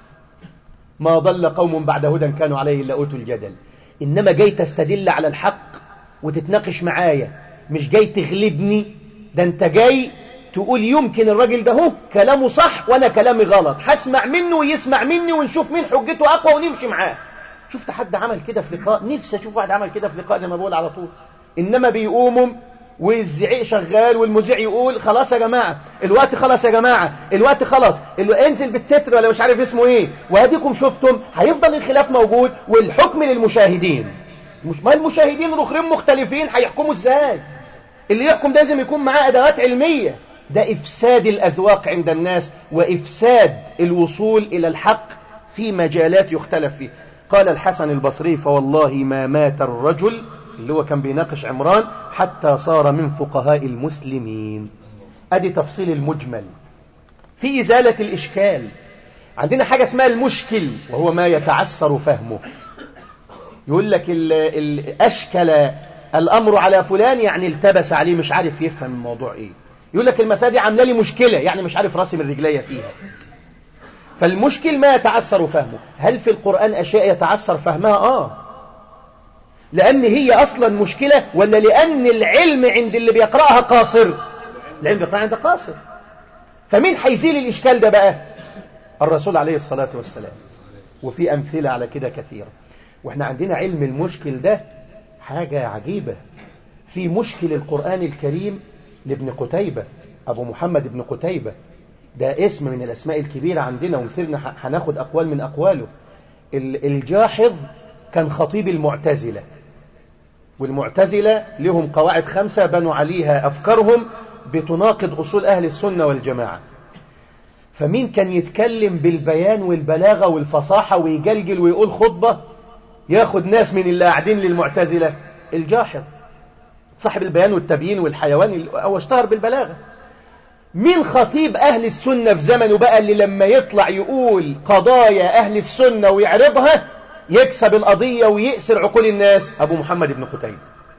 ما ضل قوم بعد هدى كانوا عليه إلا أوتوا الجدل. إنما جاي تستدل على الحق وتتناقش معايا، مش جاي تغلبني، ده أنت جاي تقول يمكن الراجل ده هو كلامه صح وأنا كلامي غلط، هسمع منه ويسمع مني ونشوف مين حجته أقوى ونمشي معاه. شفت حد عمل كده في لقاء؟ نفسي أشوف واحد عمل كده في لقاء زي ما بقول على طول. إنما بيقوموا والزعيق شغال والمذيع يقول خلاص يا جماعة الوقت، خلاص يا جماعة الوقت خلاص، انزل بالتتر ولا مش عارف اسمه ايه، وهديكم شفتم. هيفضل الخلاف موجود والحكم للمشاهدين. ما المشاهدين رخرين مختلفين هيحكموا ازاي؟ اللي يحكم لازم يكون معاه ادوات علمية. ده افساد الاذواق عند الناس وافساد الوصول الى الحق في مجالات يختلف فيه. قال الحسن البصري فوالله ما مات الرجل اللي هو كان بيناقش عمران حتى صار من فقهاء المسلمين. ادي تفصيل المجمل. في إزالة الإشكال عندنا حاجة اسمها المشكل، وهو ما يتعسر فهمه. يقول لك أشكل الأمر على فلان، يعني التبس عليه مش عارف يفهم الموضوع إيه. يقول لك المسألة دي عامله لي مشكلة، يعني مش عارف راسم الرجلية فيها. فالمشكل ما يتعسر فهمه. هل في القرآن أشياء يتعسر فهمها؟ لأن هي أصلا مشكلة، ولا لأن العلم عند اللي بيقرأها قاصر؟ العلم بيقرأها عند قاصر. فمين هيزيل الإشكال ده بقى؟ الرسول عليه الصلاة والسلام. وفي أمثلة على كده كثيرة. وإحنا عندنا علم المشكل ده حاجة عجيبة. في مشكل القرآن الكريم لابن قتيبة، أبو محمد ابن قتيبة، ده اسم من الأسماء الكبيرة عندنا، ومثلنا هناخد أقوال من أقواله. الجاحظ كان خطيب المعتزلة، والمعتزلة لهم قواعد 5 بنوا عليها أفكارهم بتناقض أصول أهل السنة والجماعة. فمين كان يتكلم بالبيان والبلاغة والفصاحة ويجلجل ويقول خطبة ياخد ناس من اللي قاعدين للمعتزلة؟ الجاحظ صاحب البيان والتبيين والحيوان، أو اشتهر بالبلاغة. مين خطيب أهل السنة في زمنه بقى اللي لما يطلع يقول قضايا أهل السنة ويعرضها يكسب القضية ويأسر عقول الناس؟ أبو محمد بن قتيبة.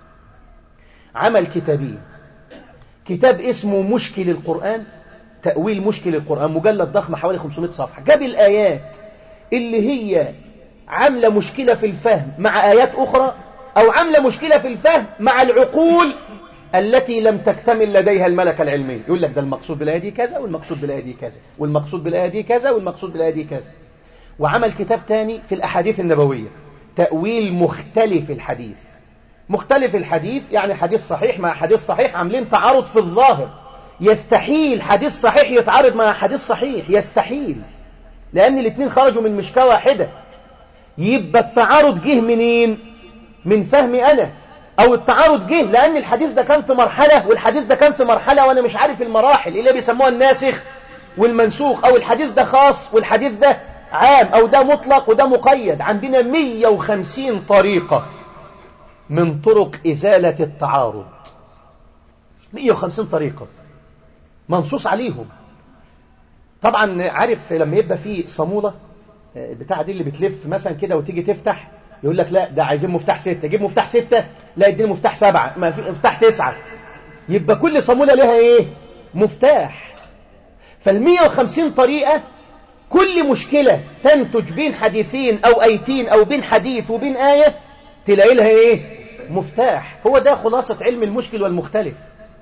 عمل كتابين، كتاب اسمه مشكل القرآن، تأويل مشكل القرآن، مجلد ضخم حوالي 500 صفحة. جاب الآيات اللي هي عاملة مشكلة في الفهم مع آيات أخرى، أو عاملة مشكلة في الفهم مع العقول التي لم تكتمل لديها الملكة العلمية. يقول لك ده المقصود بالآية دي كذا، والمقصود بالآية دي كذا، والمقصود بالآية دي كذا، والمقصود بالآية دي كذا. وعمل كتاب تاني في الأحاديث النبوية، تأويل مختلف الحديث. مختلف الحديث يعني حديث صحيح مع حديث صحيح عاملين تعارض في الظاهر. يستحيل حديث صحيح يتعارض مع حديث صحيح، يستحيل، لأن الاثنين خرجوا من مشكاة واحدة. يبقى التعارض جه منين؟ من فهمي أنا، أو التعارض جه لأن الحديث ده كان في مرحلة والحديث ده كان في مرحلة وأنا مش عارف المراحل اللي بيسموها الناسخ والمنسوخ، أو الحديث ده خاص والحديث ده عام، أو ده مطلق وده مقيد. عندنا 150 طريقة من طرق إزالة التعارض، 150 طريقة منصوص عليهم. طبعا عارف لما يبقى فيه صامولة بتاع دي اللي بتلف مثلا كده وتيجي تفتح، يقول لك لا ده عايزين مفتاح 6، جيب مفتاح 6، لا يديني مفتاح 7، ما في مفتاح 9. يبقى كل صامولة لها ايه؟ مفتاح. فال150 طريقة كل مشكلة تنتج بين حديثين أو آيتين أو بين حديث وبين آية تلاقي لها إيه؟ مفتاح. هو ده خلاصة علم المشكل والمختلف.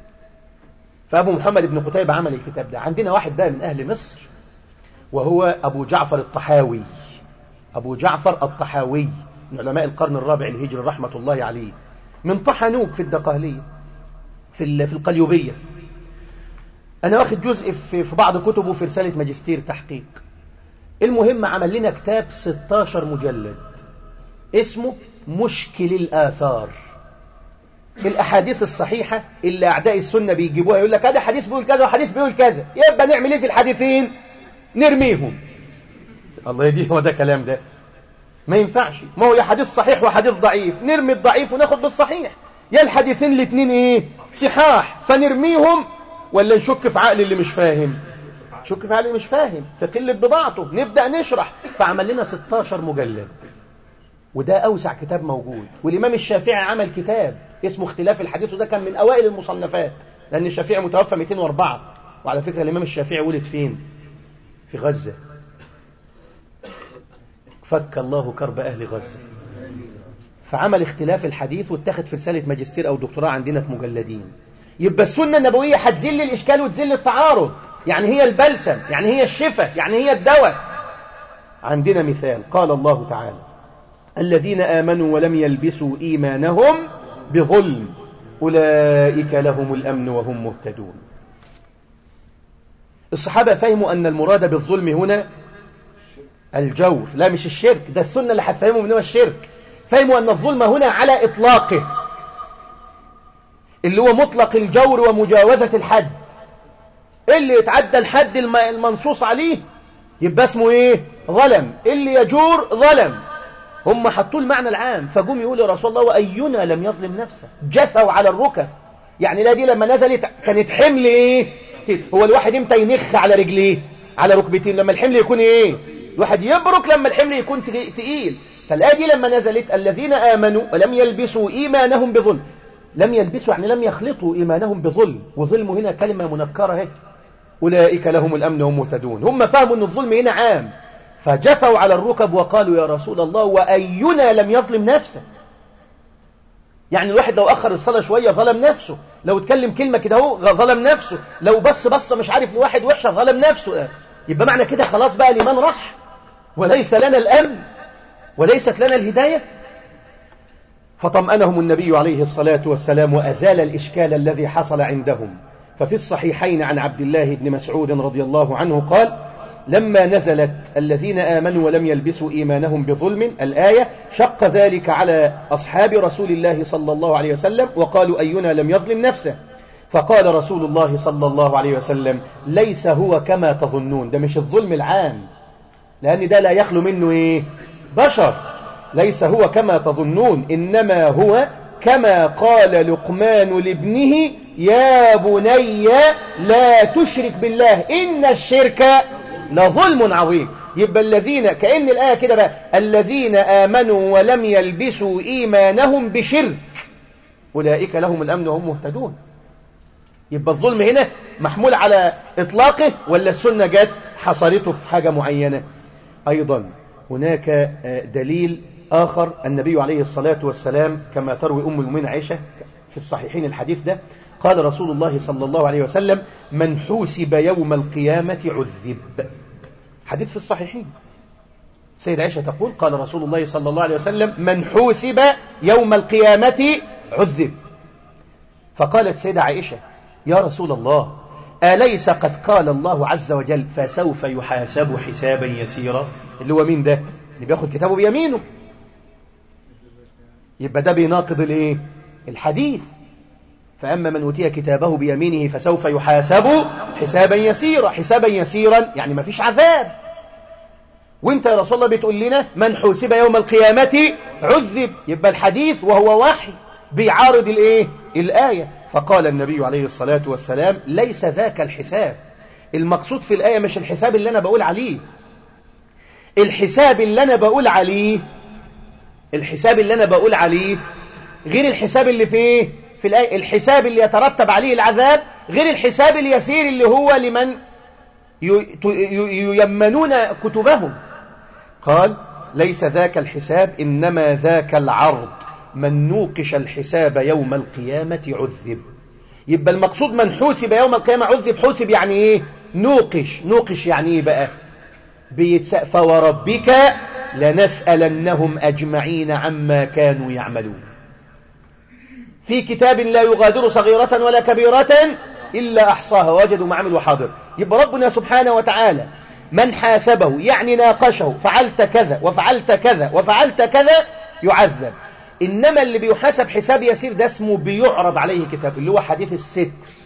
فأبو محمد بن قتيبة عمل الكتاب ده. عندنا واحد بقى من أهل مصر وهو أبو جعفر الطحاوي. أبو جعفر الطحاوي من علماء القرن الرابع الهجري رحمة الله عليه، من طحنوك في الدقهلية في القليوبية. أنا واخد جزء في بعض كتبه في رسالة ماجستير تحقيق. المهم عمل لنا كتاب 16 مجلد اسمه مشكل الآثار. الأحاديث الصحيحة اللي أعداء السنة بيجيبوها، يقول لك هذا حديث بيقول كذا وحديث بيقول كذا، يبقى نعمل إيه في الحديثين؟ نرميهم. الله يديه، هو ده كلام ده؟ ما ينفعش. ما هو يا حديث صحيح وحديث ضعيف، نرمي الضعيف وناخد بالصحيح. يا الحديثين الاثنين ايه؟ صحاح، فنرميهم ولا نشك في عقل اللي مش فاهم؟ شك في عقل اللي مش فاهم، فقلة بضاعته نبدأ نشرح. فعمل لنا 16 مجلد، وده أوسع كتاب موجود. والإمام الشافعي عمل كتاب اسمه اختلاف الحديث، وده كان من أوائل المصنفات، لأن الشافعي متوفى 204. وعلى فكرة الإمام الشافعي ولد فين؟ في غزة. فك الله كرب أهل غزة. فعمل اختلاف الحديث واتخذ في رسالة ماجستير أو دكتوراه عندنا في مجلدين. يبقى السنة النبوية هتزل الإشكال وتزل التعارض، يعني هي البلسم، يعني هي الشفاء، يعني هي الدواء. عندنا مثال، قال الله تعالى: الذين آمنوا ولم يلبسوا إيمانهم بظلم أولئك لهم الأمن وهم مهتدون. الصحابة فهموا أن المراد بالظلم هنا الجور، لا مش الشرك، ده السنة اللي هتفهموا منه الشرك. فهموا أن الظلم هنا على إطلاقه، اللي هو مطلق الجور ومجاوزة الحد. اللي يتعدى الحد المنصوص عليه يبقى اسمه ايه؟ ظلم. اللي يجور ظلم. هم حطوا المعنى العام، فقوم يقولوا يا رسول الله وأينا لم يظلم نفسه؟ جثوا على الركب. يعني لا دي لما نزلت كانت حمل ايه؟ هو الواحد امتى ينخ على رجليه؟ على ركبتين. لما الحمل يكون ايه؟ الواحد يبرك لما الحمل يكون تقيل. فالآية دي لما نزلت الذين آمنوا ولم يلبسوا إيمانهم بظلم، لم يلبسوا يعني لم يخلطوا إيمانهم بظلم، وظلم هنا كلمة منكرة هيك، أولئك لهم الأمن وهم مهتدون. هم فهموا أن الظلم هنا عام، فجفوا على الركب وقالوا يا رسول الله وأينا لم يظلم نفسه؟ يعني الواحد لو أخر الصلاة شوية ظلم نفسه، لو اتكلم كلمة كده هو ظلم نفسه، لو بص مش عارف لواحد وحشة ظلم نفسه. يبقى معنى كده خلاص بقى الإيمان راح، وليس لنا الأمن وليست لنا الهداية. فطمأنهم النبي عليه الصلاة والسلام وأزال الإشكال الذي حصل عندهم. ففي الصحيحين عن عبد الله بن مسعود رضي الله عنه قال: لما نزلت الذين آمنوا ولم يلبسوا إيمانهم بظلم الآية، شق ذلك على أصحاب رسول الله صلى الله عليه وسلم وقالوا أينا لم يظلم نفسه؟ فقال رسول الله صلى الله عليه وسلم: ليس هو كما تظنون. ده مش الظلم العام، لأن ده لا يخلو منه إيه؟ بشر. ليس هو كما تظنون، إنما هو كما قال لقمان لابنه: يا بني لا تشرك بالله إن الشرك لظلم عظيم. يبقى الذين، كأن الآية كده بقى، الذين آمنوا ولم يلبسوا إيمانهم بشرك أولئك لهم الأمن وهم مهتدون. يبقى الظلم هنا محمول على إطلاقه ولا السنة جت حصرته في حاجة معينة؟ أيضا هناك دليل آخر. النبي عليه الصلاة والسلام كما تروي أم المؤمنين عائشة في الصحيحين الحديث ده، قال رسول الله صلى الله عليه وسلم: من حوسب يوم القيامة عذب. حديث في الصحيحين. سيد عائشة تقول: قال رسول الله صلى الله عليه وسلم: من حوسب يوم القيامة عذب. فقالت سيدة عائشة: يا رسول الله، أليس قد قال الله عز وجل فسوف يحاسب حسابا يسيرا؟ اللي هو مين ده؟ اللي بياخد كتابه بيمينه. يبقى ده بيناقض الايه؟ الحديث. فأما من أوتي كتابه بيمينه فسوف يحاسب حسابا يسيرا. حسابا يسيرا يعني ما فيش عذاب. وانت يا رسول الله بتقول لنا من حوسب يوم القيامة عذب. يبقى الحديث وهو وحي بيعارض الايه؟ الآية. فقال النبي عليه الصلاة والسلام: ليس ذاك الحساب. المقصود في الآية مش الحساب اللي أنا بقول عليه. الحساب اللي أنا بقول عليه، الحساب اللي أنا بقول عليه غير الحساب اللي فيه في الآية. الحساب اللي يترتب عليه العذاب غير الحساب اليسير اللي هو لمن ييمنون كتبهم. قال: ليس ذاك الحساب إنما ذاك العرض، من نوقش الحساب يوم القيامة عذب. يبقى المقصود من حوسب يوم القيامة عذب. حوسب يعني ايه؟ نوقش. نوقش يعني ايه بقى؟ فوربك لنسألنهم أجمعين عما كانوا يعملون، في كتاب لا يغادر صغيرة ولا كبيرة إلا أحصاها ووجدوا ما عملوا حاضر. يبقى ربنا سبحانه وتعالى من حاسبه يعني ناقشه، فعلت كذا وفعلت كذا وفعلت كذا، يعذب. إنما اللي بيحاسب حساب يسير ده اسمه بيعرض عليه كتاب، اللي هو حديث الستر.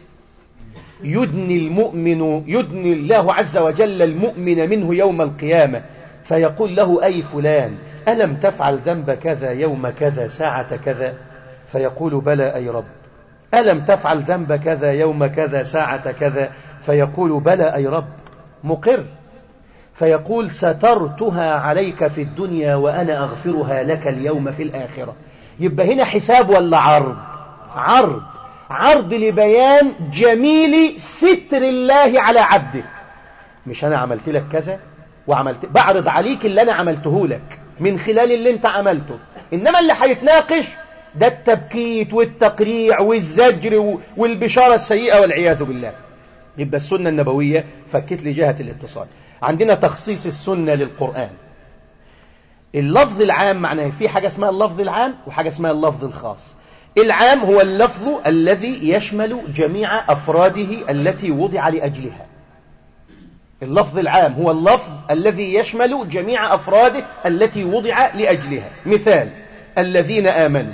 يدني الله عز وجل المؤمن منه يوم القيامة فيقول له: أي فلان، ألم تفعل ذنب كذا يوم كذا ساعة كذا؟ فيقول: بلى أي رب. ألم تفعل ذنب كذا يوم كذا ساعة كذا؟ فيقول: بلى أي رب. مقر. فيقول: سترتها عليك في الدنيا وأنا أغفرها لك اليوم في الآخرة. يبقى هنا حساب ولا عرض؟ عرض لبيان جميل ستر الله على عبده. مش أنا عملت لك كذا بعرض عليك اللي أنا عملته لك من خلال اللي أنت عملته. إنما اللي هيتناقش ده التبكيت والتقريع والزجر والبشارة السيئة والعياذ بالله. يبقى السنة النبوية فكت لي جهة الاتصال. عندنا تخصيص السنة للقرآن. اللفظ العام معناه في حاجة اسمها اللفظ العام وحاجة اسمها اللفظ الخاص. العام هو اللفظ الذي يشمل جميع أفراده التي وضع لأجلها. اللفظ العام هو اللفظ الذي يشمل جميع أفراده التي وضع لأجلها. مثال: الذين آمنوا.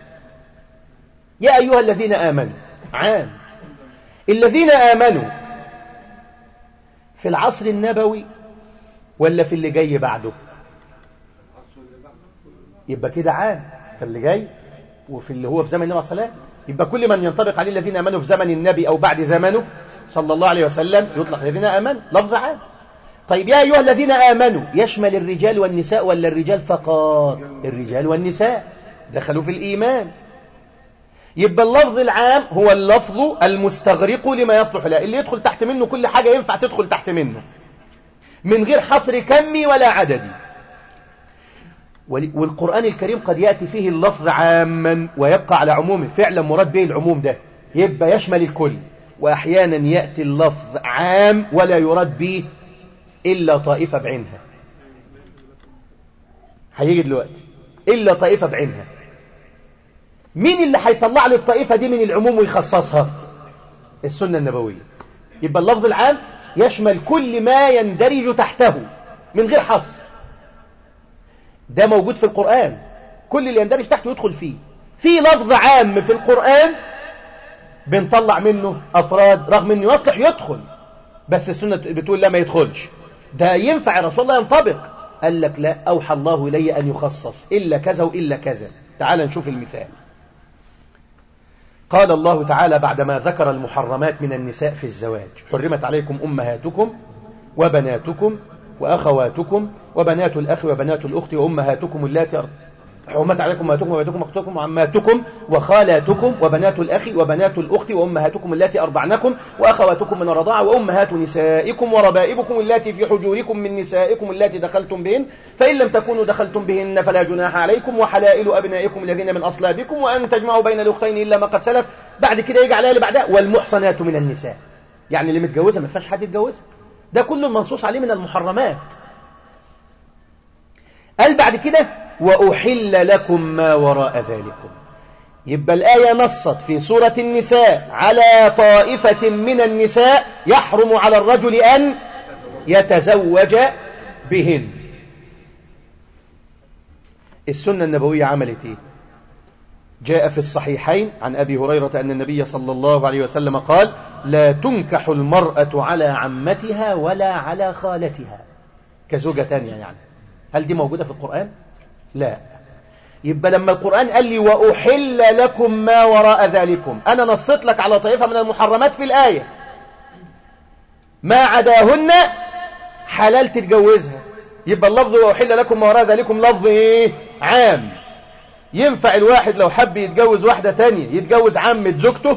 يا أيها الذين آمنوا عام. الذين آمنوا في العصر النبوي ولا في اللي جاي بعده؟ يبقى كده عام في اللي جاي وفي اللي هو في زمن النبي صلى الله عليه وسلم. يبقى كل من ينطبق عليه الذين آمنوا في زمن النبي أو بعد زمنه صلى الله عليه وسلم يطلق الذين آمنوا، لفظ عام. طيب يا أيها الذين آمنوا يشمل الرجال والنساء ولا الرجال فقط؟ الرجال والنساء دخلوا في الإيمان. يبقى اللفظ العام هو اللفظ المستغرق لما يصلح له، اللي يدخل تحت منه كل حاجة ينفع تدخل تحت منه من غير حصر كمي ولا عددي. والقرآن الكريم قد يأتي فيه اللفظ عاما ويبقى على عمومه، فعلا مراد به العموم ده، يبقى يشمل الكل. وأحيانا يأتي اللفظ عام ولا يراد به إلا طائفة بعينها. هيجي دلوقتي إلا طائفة بعينها. مين اللي هيطلع له الطائفة دي من العموم ويخصصها؟ السنة النبوية. يبقى اللفظ العام يشمل كل ما يندرج تحته من غير حصر. ده موجود في القرآن، كل اللي يندرج تحته يدخل فيه. في لفظ عام في القرآن بنطلع منه أفراد رغم أنه يصلح يدخل، بس السنة بتقول لا ما يدخلش. ده ينفع رسول الله ينطبق؟ قال لك لا، أوحى الله إلي أن يخصص إلا كذا وإلا كذا. تعال نشوف المثال. قال الله تعالى بعدما ذكر المحرمات من النساء في الزواج: حرمت عليكم أمهاتكم وبناتكم وأخواتكم وبنات الأخ وبنات الأخت وأمهاتكم اللاتي حرمت عليكم أمهاتكم وبناتكم وأختكم وعماتكم وخالاتكم وبنات الأخ وبنات الأخت وأمهاتكم اللاتي أرضعنكم وأخواتكم من الرضاعة وأمهات نسائكم وربائبكم اللاتي في حجوركم من نسائكم اللاتي دخلتم بهن فإن لم تكونوا دخلتم بهن فلا جناح عليكم وحلائل أبنائكم الذين من أصلابكم وأن تجمعوا بين الأختين إلا ما قد سلف. بعد كده يجي عليها اللي بعدها: والمحصنات من النساء. يعني اللي متجوزة ما فيهاش حد يتجوزها، ده كله المنصوص عليه من المحرمات. قال بعد كده: وأحل لكم ما وراء ذلكم. يبقى الآية نصت في سورة النساء على طائفة من النساء يحرم على الرجل أن يتزوج بهن. السنة النبوية عملت إيه؟ جاء في الصحيحين عن أبي هريرة أن النبي صلى الله عليه وسلم قال: لا تنكح المرأة على عمتها ولا على خالتها، كزوجة تانية يعني. هل دي موجودة في القرآن؟ لا. يبقى لما القرآن قال لي وأحل لكم ما وراء ذلكم، أنا نصت لك على طائفة من المحرمات في الآية، ما عداهن حلال تتجوزها. يبقى اللفظ وأحل لكم ما وراء ذلكم لفظ إيه؟ عام. ينفع الواحد لو حب يتجوز واحدة تانية يتجوز عمة زوجته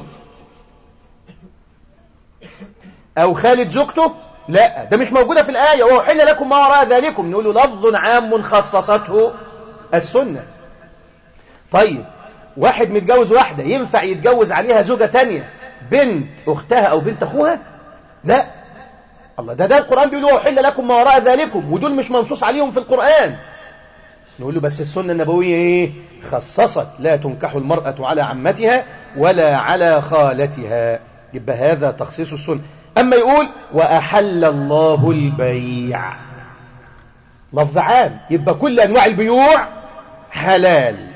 أو خالد زوجته؟ لا، ده مش موجودة في الآية. وأحل لكم ما وراء ذلكم نقول له لفظ عام خصصته السنة. طيب واحد متجوز واحدة ينفع يتجوز عليها زوجة تانية بنت أختها أو بنت أخوها؟ لا. الله، ده القرآن بيقول وأحل لكم ما وراء ذلكم، ودول مش منصوص عليهم في القرآن. نقول له بس السنة النبوية إيه؟ خصصت: لا تنكح المرأة على عمتها ولا على خالتها. يبقى هذا تخصيص السنة. أما يقول وأحل الله البيع، لفظ عام، يبقى كل أنواع البيوع حلال.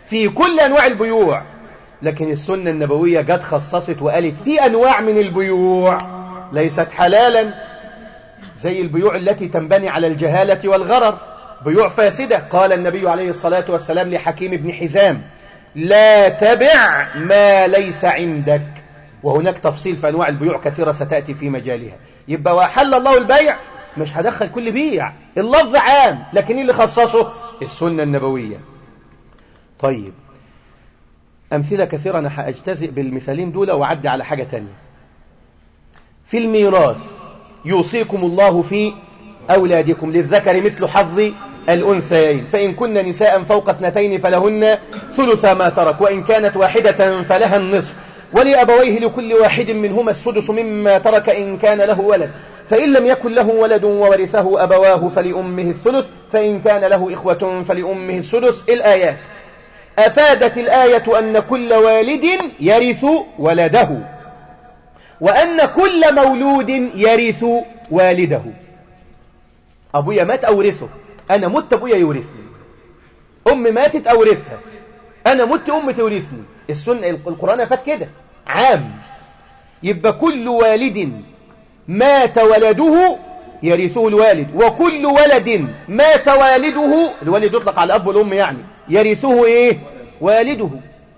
في كل أنواع البيوع. لكن السنة النبوية جت خصصت وقالت في أنواع من البيوع ليست حلالا، زي البيوع التي تنبني على الجهالة والغرر، بيوع فاسدة. قال النبي عليه الصلاة والسلام لحكيم بن حزام: لا تبع ما ليس عندك. وهناك تفصيل في أنواع البيوع كثيرة ستأتي في مجالها. يبقى وأحل الله البيع، مش هدخل كل بيع، اللفظ عام، لكن اللي خصصه السنة النبوية. طيب أمثلة كثيرة، أنا هأجتزئ بالمثالين دول وأعدي على حاجة تانية. في الميراث: يوصيكم الله في أولادكم للذكر مثل حظ الأنثيين، فإن كن نساء فوق 2 فلهن ثلث ما ترك، وإن كانت واحدة فلها النصف، ولأبويه لكل واحد منهما السدس مما ترك إن كان له ولد، فإن لم يكن له ولد وورثه أبواه فلأمه الثلث، فإن كان له إخوة فلأمه السدس. الآيات. أفادت الآية أن كل والد يرث ولده، وأن كل مولود يرث والده. أبويا مات أورثه، أنا مت أبويا يورثني، أم ماتت أورثها، أنا مت أم تورثني. السنة القرآن فات كده عام. يبقى كل والد مات ولده يرثه الوالد، وكل ولد مات والده، الوالد يطلق على الأب والأم يعني، يرثه إيه؟ والده.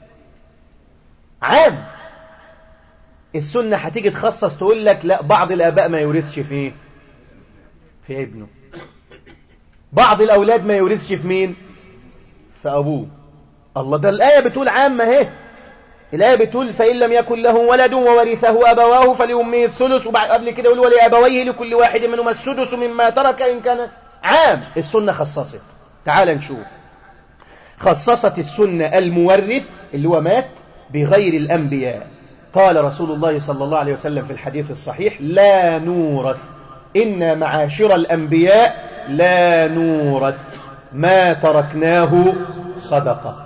عام. السنة هتيجي تخصص تقول لك لا، بعض الآباء ما يورثش فيه في ابنه، بعض الأولاد ما يورثش في مين؟ في أبوه. الله، ده الآية بتقول عامة اهي. الآية بتقول فإن لم يكن له ولد وورثه أبواه فلأمه الثلث، وبعد قبل كده يقول ولأبويه لكل واحد منهما السدس مما ترك إن كان. عام. السنة خصصت. تعال نشوف. خصصت السنة المورث اللي هو مات بغير الأنبياء. قال رسول الله صلى الله عليه وسلم في الحديث الصحيح: لا نورث إن معاشر الأنبياء لا نورث ما تركناه صدقة.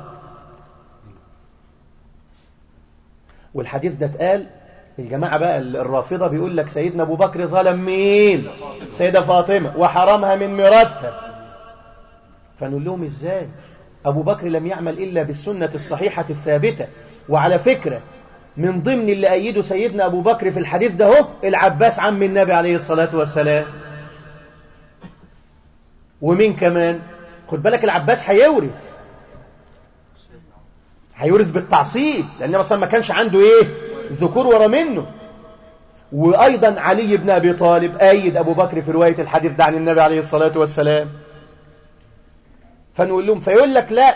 والحديث ده اتقال الجماعة بقى الرافضة بيقول لك سيدنا أبو بكر ظلم مين؟ سيدة فاطمة وحرمها من ميراثها. فنقول لهم ازاي؟ أبو بكر لم يعمل إلا بالسنة الصحيحة الثابتة. وعلى فكرة من ضمن اللي أيده سيدنا أبو بكر في الحديث ده هو العباس عم النبي عليه الصلاة والسلام. ومين كمان؟ خد بالك العباس هيورث بالتعصيب، لأن مثلا ما كانش عنده ايه؟ ذكور ورا منه. وأيضا علي بن أبي طالب أيد أبو بكر في رواية الحديث ده عن النبي عليه الصلاة والسلام. فنقول لهم، فيقول لك لا،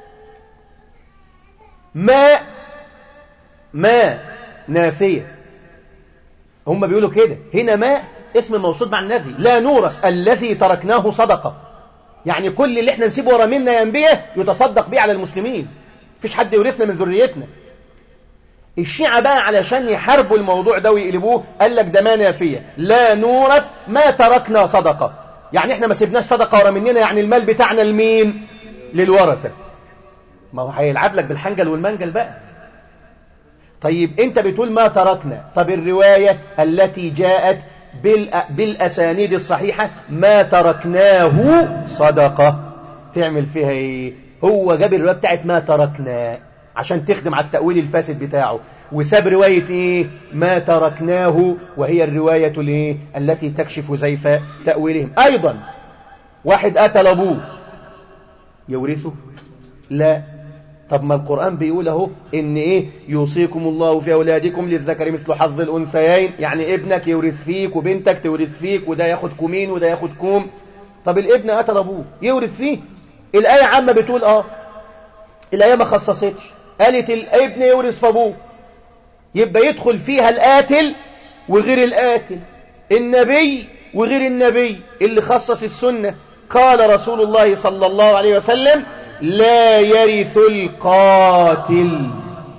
ما نافية. هم بيقولوا كده هنا ما اسم موصول مع النفي. لا نورث الذي تركناه صدقة، يعني كل اللي احنا نسيبه ورا منا يا أنبياء يتصدق بيه على المسلمين، مفيش حد يورثنا من ذريتنا. الشيعة بقى علشان يحاربوا الموضوع ده ويقلبوه قال لك ده ما نافية، لا نورث ما تركنا صدقة، يعني احنا ما سيبناش صدقة ورا مننا، يعني المال بتاعنا لمين؟ للورثة. ما هو هيلعب لك بالحنجل والمنجل بقى. طيب انت بتقول ما تركنا، طب الرواية التي جاءت بالأسانيد الصحيحة ما تركناه صدقة، تعمل فيها ايه؟ هو جاب الرواية بتاعت ما تركنا عشان تخدم على التأويل الفاسد بتاعه، وساب رواية ايه؟ ما تركناه، وهي الرواية الايه؟ التي تكشف زيف تأويلهم. ايضا واحد قتل ابوه يورثه؟ لا. طب ما القرآن بيقول اهو ان ايه؟ يوصيكم الله في اولادكم للذكر مثل حظ الانثيين، يعني ابنك يورث فيك وبنتك تورث فيك، وده ياخد كومين وده ياخد كوم. طب الابن قتل ابوه يورث فيه؟ الآية عامة بتقول الآية ما خصصتش، قالت الابن يورث في ابوه، يبقى يدخل فيها القاتل وغير القاتل، النبي وغير النبي. اللي خصص السنة قال رسول الله صلى الله عليه وسلم: لا يرث القاتل.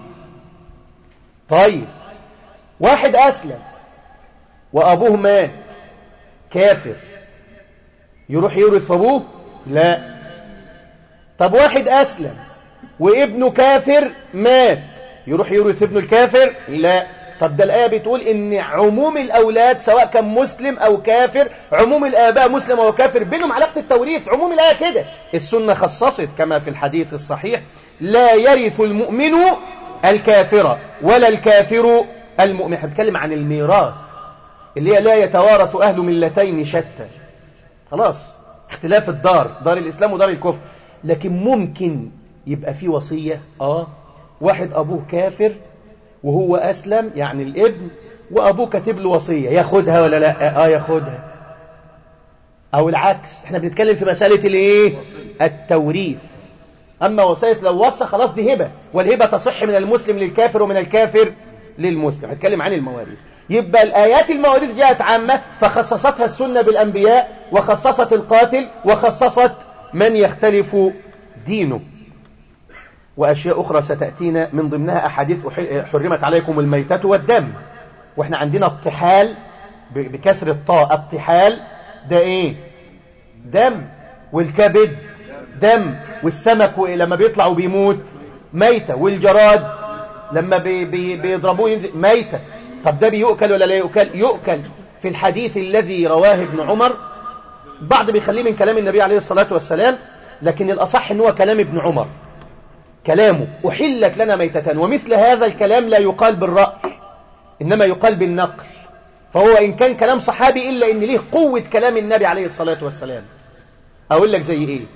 طيب واحد أسلم وأبوه مات كافر، يروح يورث في أبوه؟ لا. طب واحد أسلم وابنه كافر مات، يروح يورث ابنه الكافر؟ لا. طب ده الآية بتقول إن عموم الأولاد سواء كان مسلم أو كافر، عموم الآباء مسلم أو كافر، بينهم علاقة التوريث، عموم الآية كده. السنة خصصت كما في الحديث الصحيح: لا يرث المؤمن الكافر ولا الكافر المؤمن. هنتكلم عن الميراث اللي هي لا يتوارث أهل ملتين شتى، خلاص اختلاف الدار، دار الإسلام ودار الكفر. لكن ممكن يبقى في وصية، واحد أبوه كافر وهو أسلم، يعني الابن، وأبوه كاتب له وصية، ياخدها ولا لا؟ ياخدها. أو العكس، احنا بنتكلم في مسألة الايه؟ التوريث. أما وصية لو وصى خلاص دي هبة، والهبة تصح من المسلم للكافر ومن الكافر للمسلم. هنتكلم عن المواريث. يبقى الآيات المواريث جاءت عامة، فخصصتها السنة بالأنبياء، وخصصت القاتل، وخصصت من يختلف دينه. وأشياء أخرى ستأتينا، من ضمنها أحاديث: حرمت عليكم الميتة والدم. وإحنا عندنا الطحال بكسر الطاء، الطحال ده إيه؟ دم. والكبد دم. والسمك لما بيطلع وبيموت ميتة. والجراد لما بيضربوه ينزل ميتة. طب ده بيؤكل ولا لا يؤكل؟ يؤكل. في الحديث الذي رواه ابن عمر، بعض بيخليه من كلام النبي عليه الصلاة والسلام، لكن الأصح أنه كلام ابن عمر، كلامه: أحلت لنا ميتتان. ومثل هذا الكلام لا يقال بالرأي، إنما يقال بالنقل. فهو إن كان كلام صحابي إلا إن ليه قوة كلام النبي عليه الصلاة والسلام. أقول لك زي إيه؟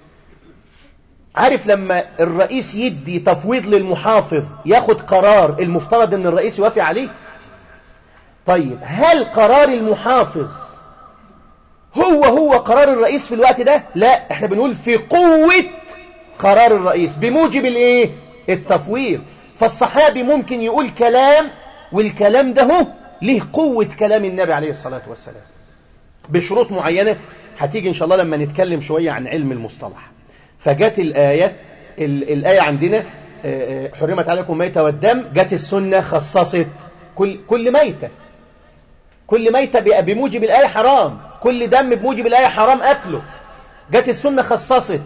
عارف لما الرئيس يدي تفويض للمحافظ ياخد قرار المفترض أن الرئيس يوافق عليه؟ طيب هل قرار المحافظ هو قرار الرئيس في الوقت ده؟ لا، احنا بنقول في قوة قرار الرئيس بموجب الايه؟ التفويض. فالصحابي ممكن يقول كلام، والكلام ده له قوة كلام النبي عليه الصلاة والسلام بشروط معينة هتيجي إن شاء الله لما نتكلم شوية عن علم المصطلح. فجت الآية عندنا: حرمت عليكم ميتة والدم. جت السنة خصصت كل ميتة، كل ميتة بموجب الآية حرام، كل دم بموجب الآية حرام أكله. جت السنة خصصت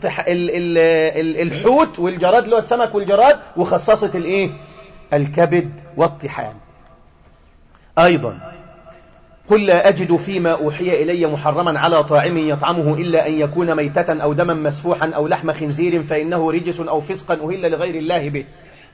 الحوت والجراد اللي هو السمك والجراد، وخصصت الايه؟ الكبد والطحال. أيضا: قل لا أجد فيما أوحي إلي محرما على طاعم يطعمه إلا أن يكون ميتة أو دما مسفوحا أو لحم خنزير فإنه رجس أو فسقا أهل لغير الله به.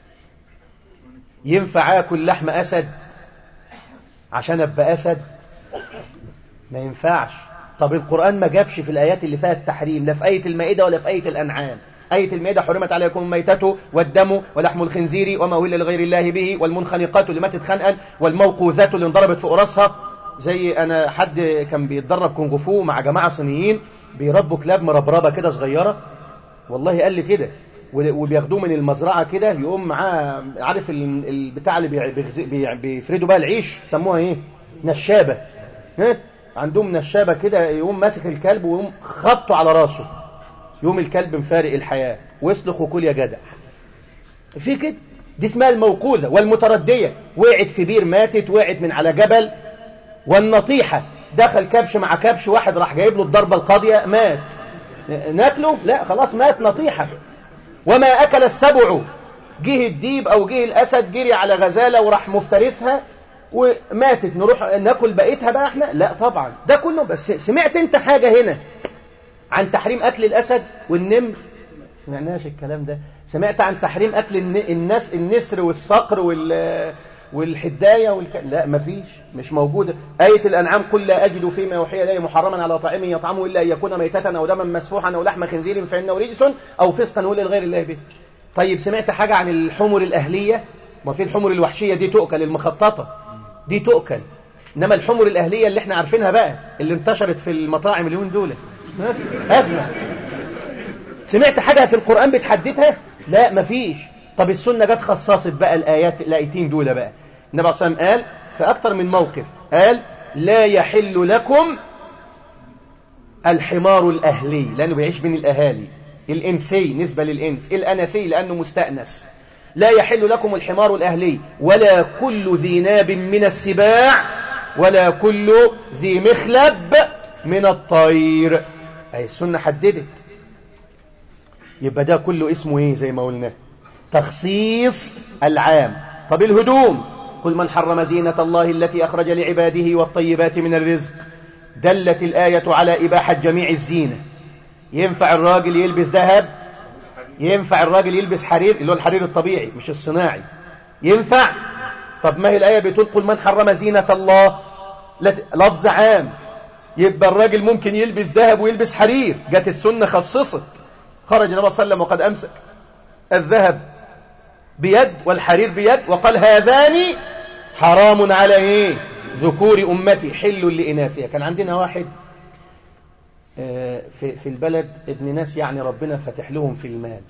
ينفع آكل لحم أسد عشان أبقى أسد؟ ما ينفعش. طب القرآن ما جابش في الآيات اللي فيها التحريم، لا في آية المائدة ولا في آية الأنعام. آية المائدة: حرمت عليكم الميتة والدم ولحم الخنزير وما أهل لغير الله به والمنخنقات اللي ماتت خنقا والموقوذات اللي انضربت فوق راسها. زي أنا حد كان بيتدرب كونغ فو مع جماعة صينيين بيربوا كلاب مربربة كده صغيرة، والله قال لي كده، وبياخدوه من المزرعة كده، يقوم معاه عارف البتاع اللي بيفردوا بقى العيش، سموها ايه؟ نشابة. عندهم نشابة كده، يقوم ماسك الكلب ويقوم خبطه على راسه، يقوم الكلب مفارق الحياة ويصلخ وكل يا جدع. في كده، دي اسمها الموقوذة. والمتردية: وقعت في بير ماتت، وقعت من على جبل. والنطيحة: دخل كبش مع كبش، واحد راح جايب له الضربة القاضية مات. ناكله؟ لا خلاص مات، نطيحة. وما أكل السبع: جه الديب أو جه الأسد جري على غزالة وراح مفترسها وماتت، نروح ناكل بقيتها بقى احنا؟ لا طبعا. ده كله. بس سمعت انت حاجة هنا عن تحريم أكل الأسد والنمر؟ سمعناش الكلام ده. سمعت عن تحريم أكل النسر والصقر والحداية لا مفيش، مش موجودة. آية الأنعام: قل لا أجد فيما يوحي إلي محرما على طاعم يطعمه إلا أن يكون ميتة أو دما مسفوحا أو لحم خنزير فإنه رجس أو فسقا أهل لغير الله به. طيب سمعت حاجة عن الحمر الأهلية؟ ما في الحمر الوحشية دي تؤكل، المخططة دي تؤكل، إنما الحمر الأهلية اللي احنا عارفينها بقى اللي انتشرت في المطاعم اليومين دول أزمة. سمعت حاجة في القرآن بتحددها؟ لا مفيش. طب السنة جت خصصت بقى الآيتين دول بقى. النبي صلى الله عليه وسلم قال في أكثر من موقف، قال: لا يحل لكم الحمار الأهلي، لأنه بيعيش بين الأهالي، الإنسي نسبة للإنس، الأنسي لأنه مستأنس. لا يحل لكم الحمار الأهلي ولا كل ذي ناب من السباع ولا كل ذي مخلب من الطير. أي السنة حددت. يبقى ده كله اسمه ايه؟ زي ما قلنا تخصيص العام. طب الهدوم: قل من حرم زينة الله التي أخرج لعباده والطيبات من الرزق. دلت الآية على إباحة جميع الزينة. ينفع الراجل يلبس ذهب، ينفع الراجل يلبس حرير اللي هو الحرير الطبيعي مش الصناعي، ينفع. طب ما هي الآية بتقول قل من حرم زينة الله، لفظ عام، يبقى الراجل ممكن يلبس ذهب ويلبس حرير. جت السنة خصصت، خرج النبي صلى الله عليه وسلم وقد أمسك الذهب بيد والحرير بيد وقال هذان حرام على ايه؟ ذكور أمتي حل لإناثها. كان عندنا واحد في البلد ابن ناس يعني ربنا فتح لهم في المال،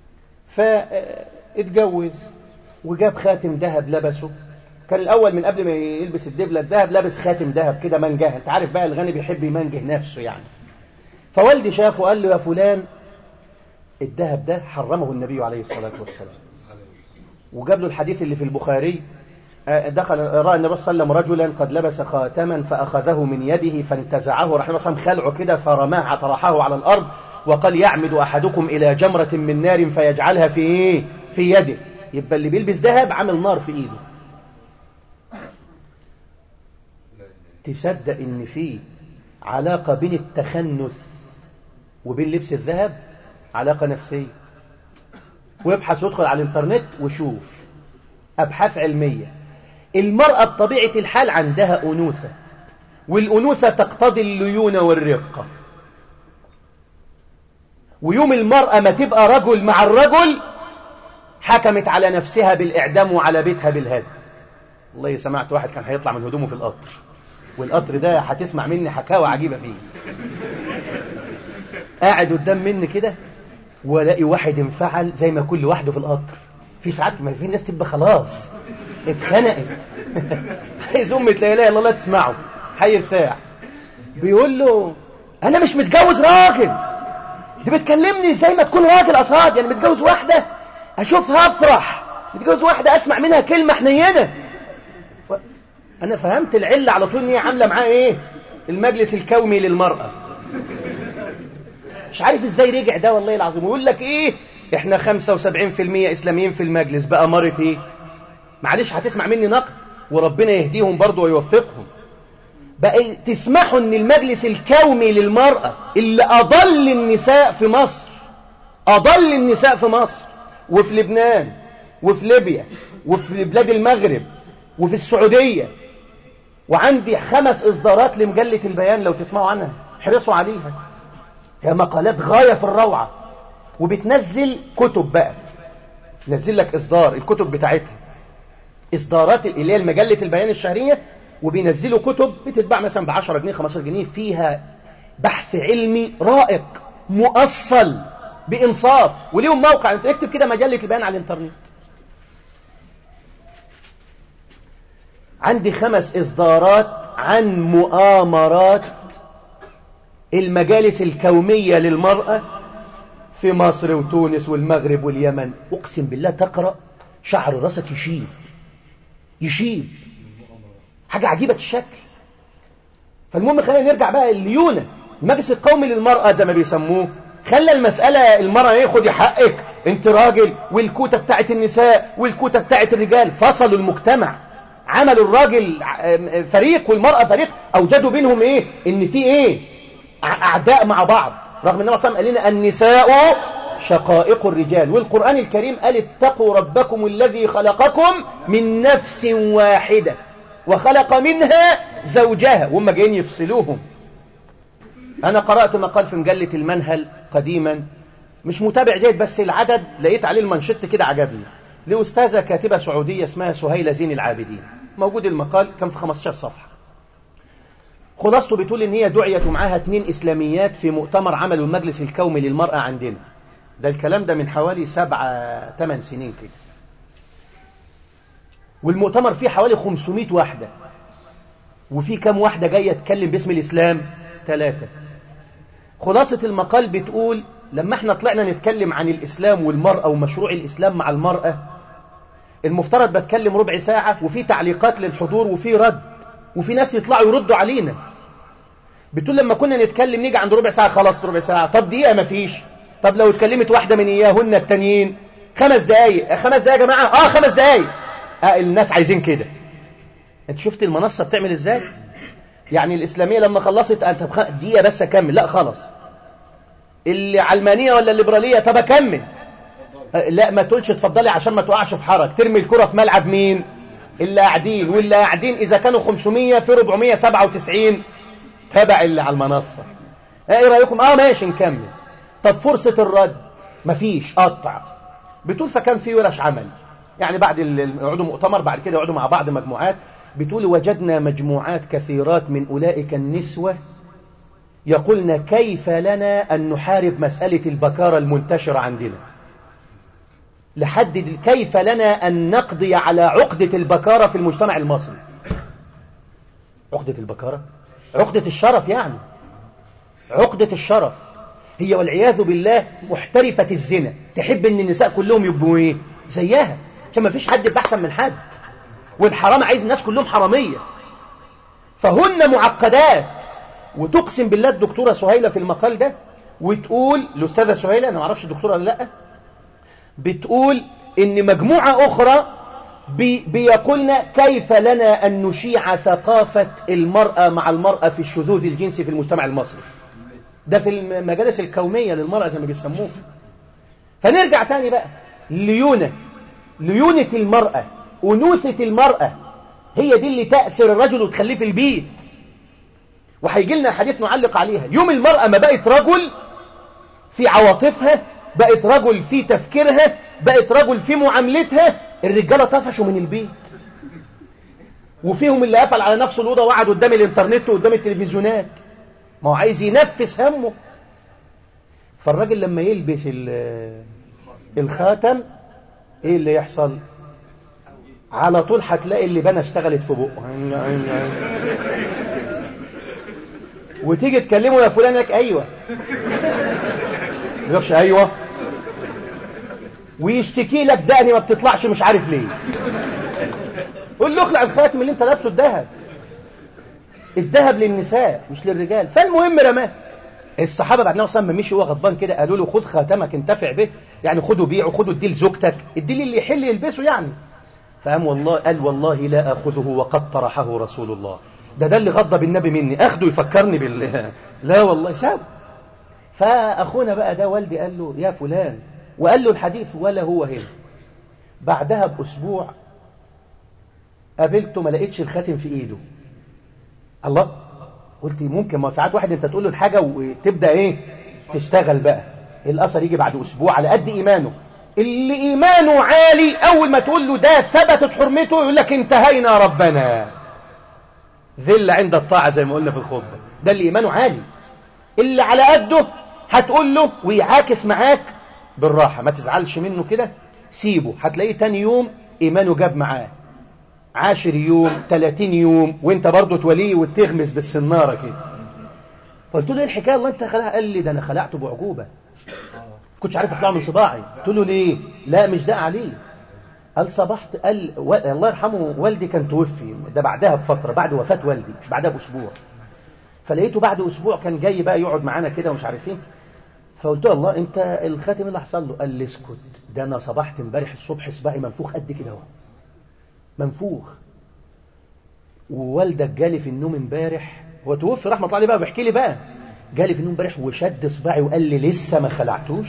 فاتجوز وجاب خاتم ذهب لبسه. كان الأول من قبل ما يلبس الدبلة الذهب لابس خاتم ذهب كده منجه، انت عارف بقى الغني بيحب يمنجه نفسه يعني. فوالدي شافه وقال له يا فلان الذهب ده حرمه النبي عليه الصلاة والسلام، وجاب له الحديث اللي في البخاري، دخل رأى النبي صلى الله عليه وسلم رجلا قد لبس خاتما فأخذه من يده فانتزعه رحمه الله خلعه كده فرماه طرحه على الأرض وقال يعمد أحدكم إلى جمرة من نار فيجعلها في إيه؟ في يده. يبقى اللي بيلبس ذهب عامل نار في إيده. تصدق إن في علاقة بين التخنث وبين لبس الذهب؟ علاقة نفسية. ويبحث ويدخل على الانترنت وشوف أبحاث علمية. المرأة بطبيعة الحال عندها أنوثة، والأنوثة تقتضي الليونة والرقة، ويوم المرأة ما تبقى رجل مع الرجل حكمت على نفسها بالإعدام وعلى بيتها بالهدم. والله سمعت واحد كان هيطلع من هدومه في القطر، والقطر ده هتسمع مني حكاوى عجيبة فيه. قاعد قدام مني كده ولاقي واحد انفعل زي ما كل واحده في القطر. في ساعات ما في ناس تبقى خلاص اتخنقت عايز أمة لا إله إلا الله تسمعه هيرتاح. بيقول له أنا مش متجوز راجل، دي بتكلمني زي ما تكون راجل أصاد، يعني متجوز واحدة أشوفها أفرح، متجوز واحدة أسمع منها كلمة حنينة. أنا فهمت العلة على طول إن هي عاملة معاه إيه؟ المجلس القومي للمرأة. مش عارف إزاي رجع ده والله العظيم، ويقول لك إيه إحنا 75% إسلاميين في المجلس. بقى مرة إيه؟ معلش هتسمع مني نقد وربنا يهديهم برضو ويوفقهم. بقى تسمحوا إن المجلس القومي للمرأة اللي أضل النساء في مصر، أضل النساء في مصر وفي لبنان وفي ليبيا وفي بلاد المغرب وفي السعودية، وعندي 5 إصدارات لمجلة البيان لو تسمعوا عنها حرصوا عليها، هي مقالات غاية في الروعة، وبتنزل كتب بقى، نزل لك إصدار الكتب بتاعتها، إصدارات اللي هي مجلة البيان الشهرية، وبينزلوا كتب بتتباع مثلا ب10 جنيه 15 جنيه فيها بحث علمي رائق مؤصل بإنصاف، وليهم موقع انت اكتب كده مجلة البيان على الانترنت. عندي 5 إصدارات عن مؤامرات المجالس القومية للمرأة في مصر وتونس والمغرب واليمن. أقسم بالله تقرأ شعر راسك يشيب حاجة عجيبة الشكل. فالمهم خلينا نرجع بقى الليونة. المجلس القومي للمرأة زي ما بيسموه خلى المسألة المرأة ياخد حقك انت راجل، والكوتة بتاعت النساء والكوتة بتاعت الرجال، فصلوا المجتمع، عملوا الراجل فريق والمرأة فريق، أوجدوا بينهم إيه؟ إن في إيه؟ أعداء مع بعض، رغم أن النبي صلى الله عليه وسلم قال لنا النساء شقائق الرجال، والقرآن الكريم قال اتقوا ربكم الذي خلقكم من نفس واحدة وخلق منها زوجها، وهم جايين يفصلوهم. أنا قرأت مقال في مجلة المنهل قديما، مش متابع جيد بس العدد لقيت عليه المنشط كده عجبني، لأستاذة كاتبة سعودية اسمها سهيلة زين العابدين، موجود المقال كان في 15 صفحة. خلاصته بتقول إن هي دعيت معاها 2 إسلاميات في مؤتمر عمله المجلس القومي للمرأة عندنا، ده الكلام ده من حوالي 7-8 سنين كده، والمؤتمر فيه حوالي 500 واحدة، وفي كم واحدة جاية تكلم باسم الإسلام؟ 3. خلاصة المقال بتقول لما احنا طلعنا نتكلم عن الإسلام والمرأة ومشروع الإسلام مع المرأة، المفترض بتكلم ربع ساعة وفي تعليقات للحضور وفي رد وفي ناس يطلعوا يردوا علينا. بتقول لما كنا نتكلم نيجي عند ربع ساعة خلاص ربع ساعة، طب دقيقة مفيش، طب لو اتكلمت واحدة من إياهن التانيين 5 دقايق، 5 دقايق يا جماعة 5 دقايق. الناس عايزين كده، انت شفت المنصة بتعمل ازاي؟ يعني الإسلامية لما خلصت انت دقيقة بس أكمل، لا خلاص. العلمانية ولا الليبرالية طب أكمل، لا ما تقولش اتفضلي عشان ما تقعش في حرج. ترمي الكرة في ملعب مين؟ اللي قاعدين، واللي قاعدين إذا كانوا 500 في 497 تبع اللي على المنصة. ايه رأيكم؟ ماشي نكمل. طب فرصة الرد مفيش، قطع. بتقول فكان في ورش عمل، يعني بعد يقعدوا مؤتمر، بعد كده يقعدوا مع بعض مجموعات. بتقول وجدنا مجموعات كثيرات من أولئك النسوة يقولن كيف لنا أن نحارب مسألة البكارة المنتشرة عندنا، لحد كيف لنا أن نقضي على عقدة البكارة في المجتمع المصري. عقدة البكارة، عقدة الشرف، يعني عقدة الشرف. هي والعياذ بالله محترفة الزنا تحب ان النساء كلهم يبقوا ايه زيها، عشان ما فيش حد يبقى احسن من حد، والحرام عايز الناس كلهم حرامية. فهن معقدات. وتقسم بالله الدكتورة سهيلة في المقال ده وتقول، الأستاذة سهيلة أنا ما اعرفش الدكتورة ولا لا، بتقول إن مجموعة أخرى بيقولنا كيف لنا أن نشيع ثقافة المرأة مع المرأة في الشذوذ الجنسي في المجتمع المصري. ده في المجالس الكونية للمرأة زي ما بيسموه. فنرجع تاني بقى، ليونة المرأة، أنوثة المرأة، هي دي اللي تأثر الرجل وتخليه في البيت. وهيجي لنا حديث نعلق عليها. يوم المرأة ما بقت رجل في عواطفها، بقت رجل في تفكيرها، بقت رجل في معاملتها، الرجالة طفشوا من البيت. وفيهم اللي قفل على نفسه الأوضة وقعد قدام الإنترنت وقدام التلفزيونات، ما هو عايز ينفس همه. فالراجل لما يلبس الخاتم ايه اللي يحصل؟ على طول هتلاقي اللي بنا اشتغلت في بقه. وتيجي تكلمه يا فلان لك ايوه، ما يقولش ايوه، ويشتكي لك دقني ما بتطلعش مش عارف ليه. قول له اخلع الخاتم اللي انت لابسه الذهب. الذهب للنساء مش للرجال. فالمهم رماه. الصحابه بعد ما صلى مشي وهو غضبان كده قالوا له خذ خاتمك انتفع به، يعني خده بيعه، خده اديه لزوجتك، اديه اللي يحل يلبسه يعني. فقام والله لا اخذه وقد طرحه رسول الله. ده اللي غضب النبي مني، اخده يفكرني لا والله ساب. فاخونا بقى ده والدي قال له يا فلان، وقال له الحديث ولا هو هنا. بعدها باسبوع قابلته ما لقيتش الخاتم في ايده. الله، قلت ممكن، ما ساعات واحد انت تقول له الحاجه وتبدا ايه تشتغل بقى. الاثر يجي بعد اسبوع على قد ايمانه. اللي ايمانه عالي اول ما تقول له ده ثبتت حرمته يقول لك انتهينا ربنا. ذل عند الطاعه زي ما قلنا في الخطبه. ده اللي ايمانه عالي. اللي على قده هتقول له ويعاكس معاك بالراحه، ما تزعلش منه كده، سيبه، هتلاقيه تاني يوم ايمانه جاب معاه 10 يوم 30 يوم وانت برضه توليه وتغمس بالسناره كده. فقلت له ايه الحكايه الله انت خلعها؟ قال لي ده انا خلعته بعجوبه، كنتش عارف اطلعه من صباعي. قلت له ليه؟ لا مش ده عليه. قال صبحت، قال الله يرحمه والدي كان توفي، ده بعدها بفتره، بعد وفاه والدي مش بعدها باسبوع. فلقيته بعد اسبوع كان جاي بقى يقعد معانا كده ومش عارف ايه. فقلت له الله انت الخاتم اللي حصل له؟ قال لي اسكت، ده انا صبحت امبارح الصبح صباعي منفوخ قد كده اهو، منفوخ. ووالدك جالي في النوم امبارح، هو توفي رحمه الله عليه بقى، بيحكي لي بقى، جالي في النوم امبارح وشد صباعي وقال لي لسه ما خلعتوش.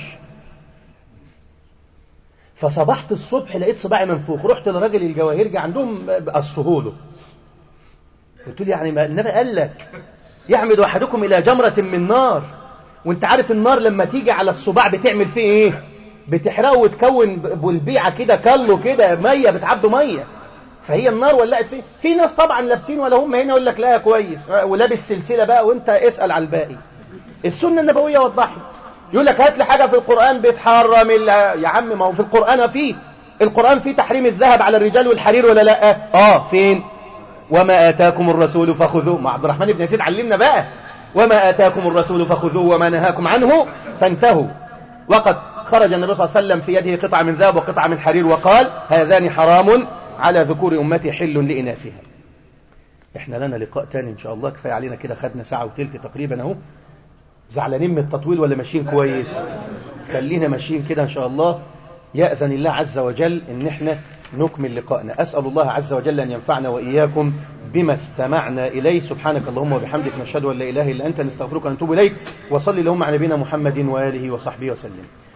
فصبحت الصبح لقيت صباعي منفوخ، رحت لراجل الجواهرجي عندهم قصهوله. قلت له يعني ما النبي قال لك يعمد احدكم الى جمره من نار، وانت عارف النار لما تيجي على الصباع بتعمل فيه ايه؟ بتحرقه وتكون بالبيعه كده كله كده ميه، بتعبده ميه. فهي النار ولعت فيه. في ناس طبعا لابسين ولا هم هنا يقول لك لا كويس، ولابس سلسله بقى وانت اسال على الباقي. السنه النبويه وضحت، يقول لك هات لي حاجه في القران بتحرم يا عم ما هو في القران القران فيه تحريم الذهب على الرجال والحرير ولا لا؟ فين؟ وما اتاكم الرسول فخذوه. ما عبد الرحمن بن يزيد علمنا بقى، وما اتاكم الرسول فخذوه وما نهاكم عنه فانتهوا. وقد خرج النبي صلى الله عليه وسلم في يده قطعه من ذهب وقطعه من حرير وقال هذان حرام على ذكور أمتي حل لإناثها. احنا لنا لقاء تاني إن شاء الله، كفاية علينا كده، خدنا ساعة وثلث تقريبا اهو. زعلانين من التطويل ولا ماشيين كويس؟ خلينا ماشيين كده إن شاء الله. يأذن الله عز وجل إن احنا نكمل لقائنا. أسأل الله عز وجل أن ينفعنا وإياكم بما استمعنا إليه. سبحانك اللهم وبحمدك، نشهد أن لا إله إلا أنت، نستغفرك ونتوب إليك. وصلي اللهم على نبينا محمد وآله وصحبه وسلم.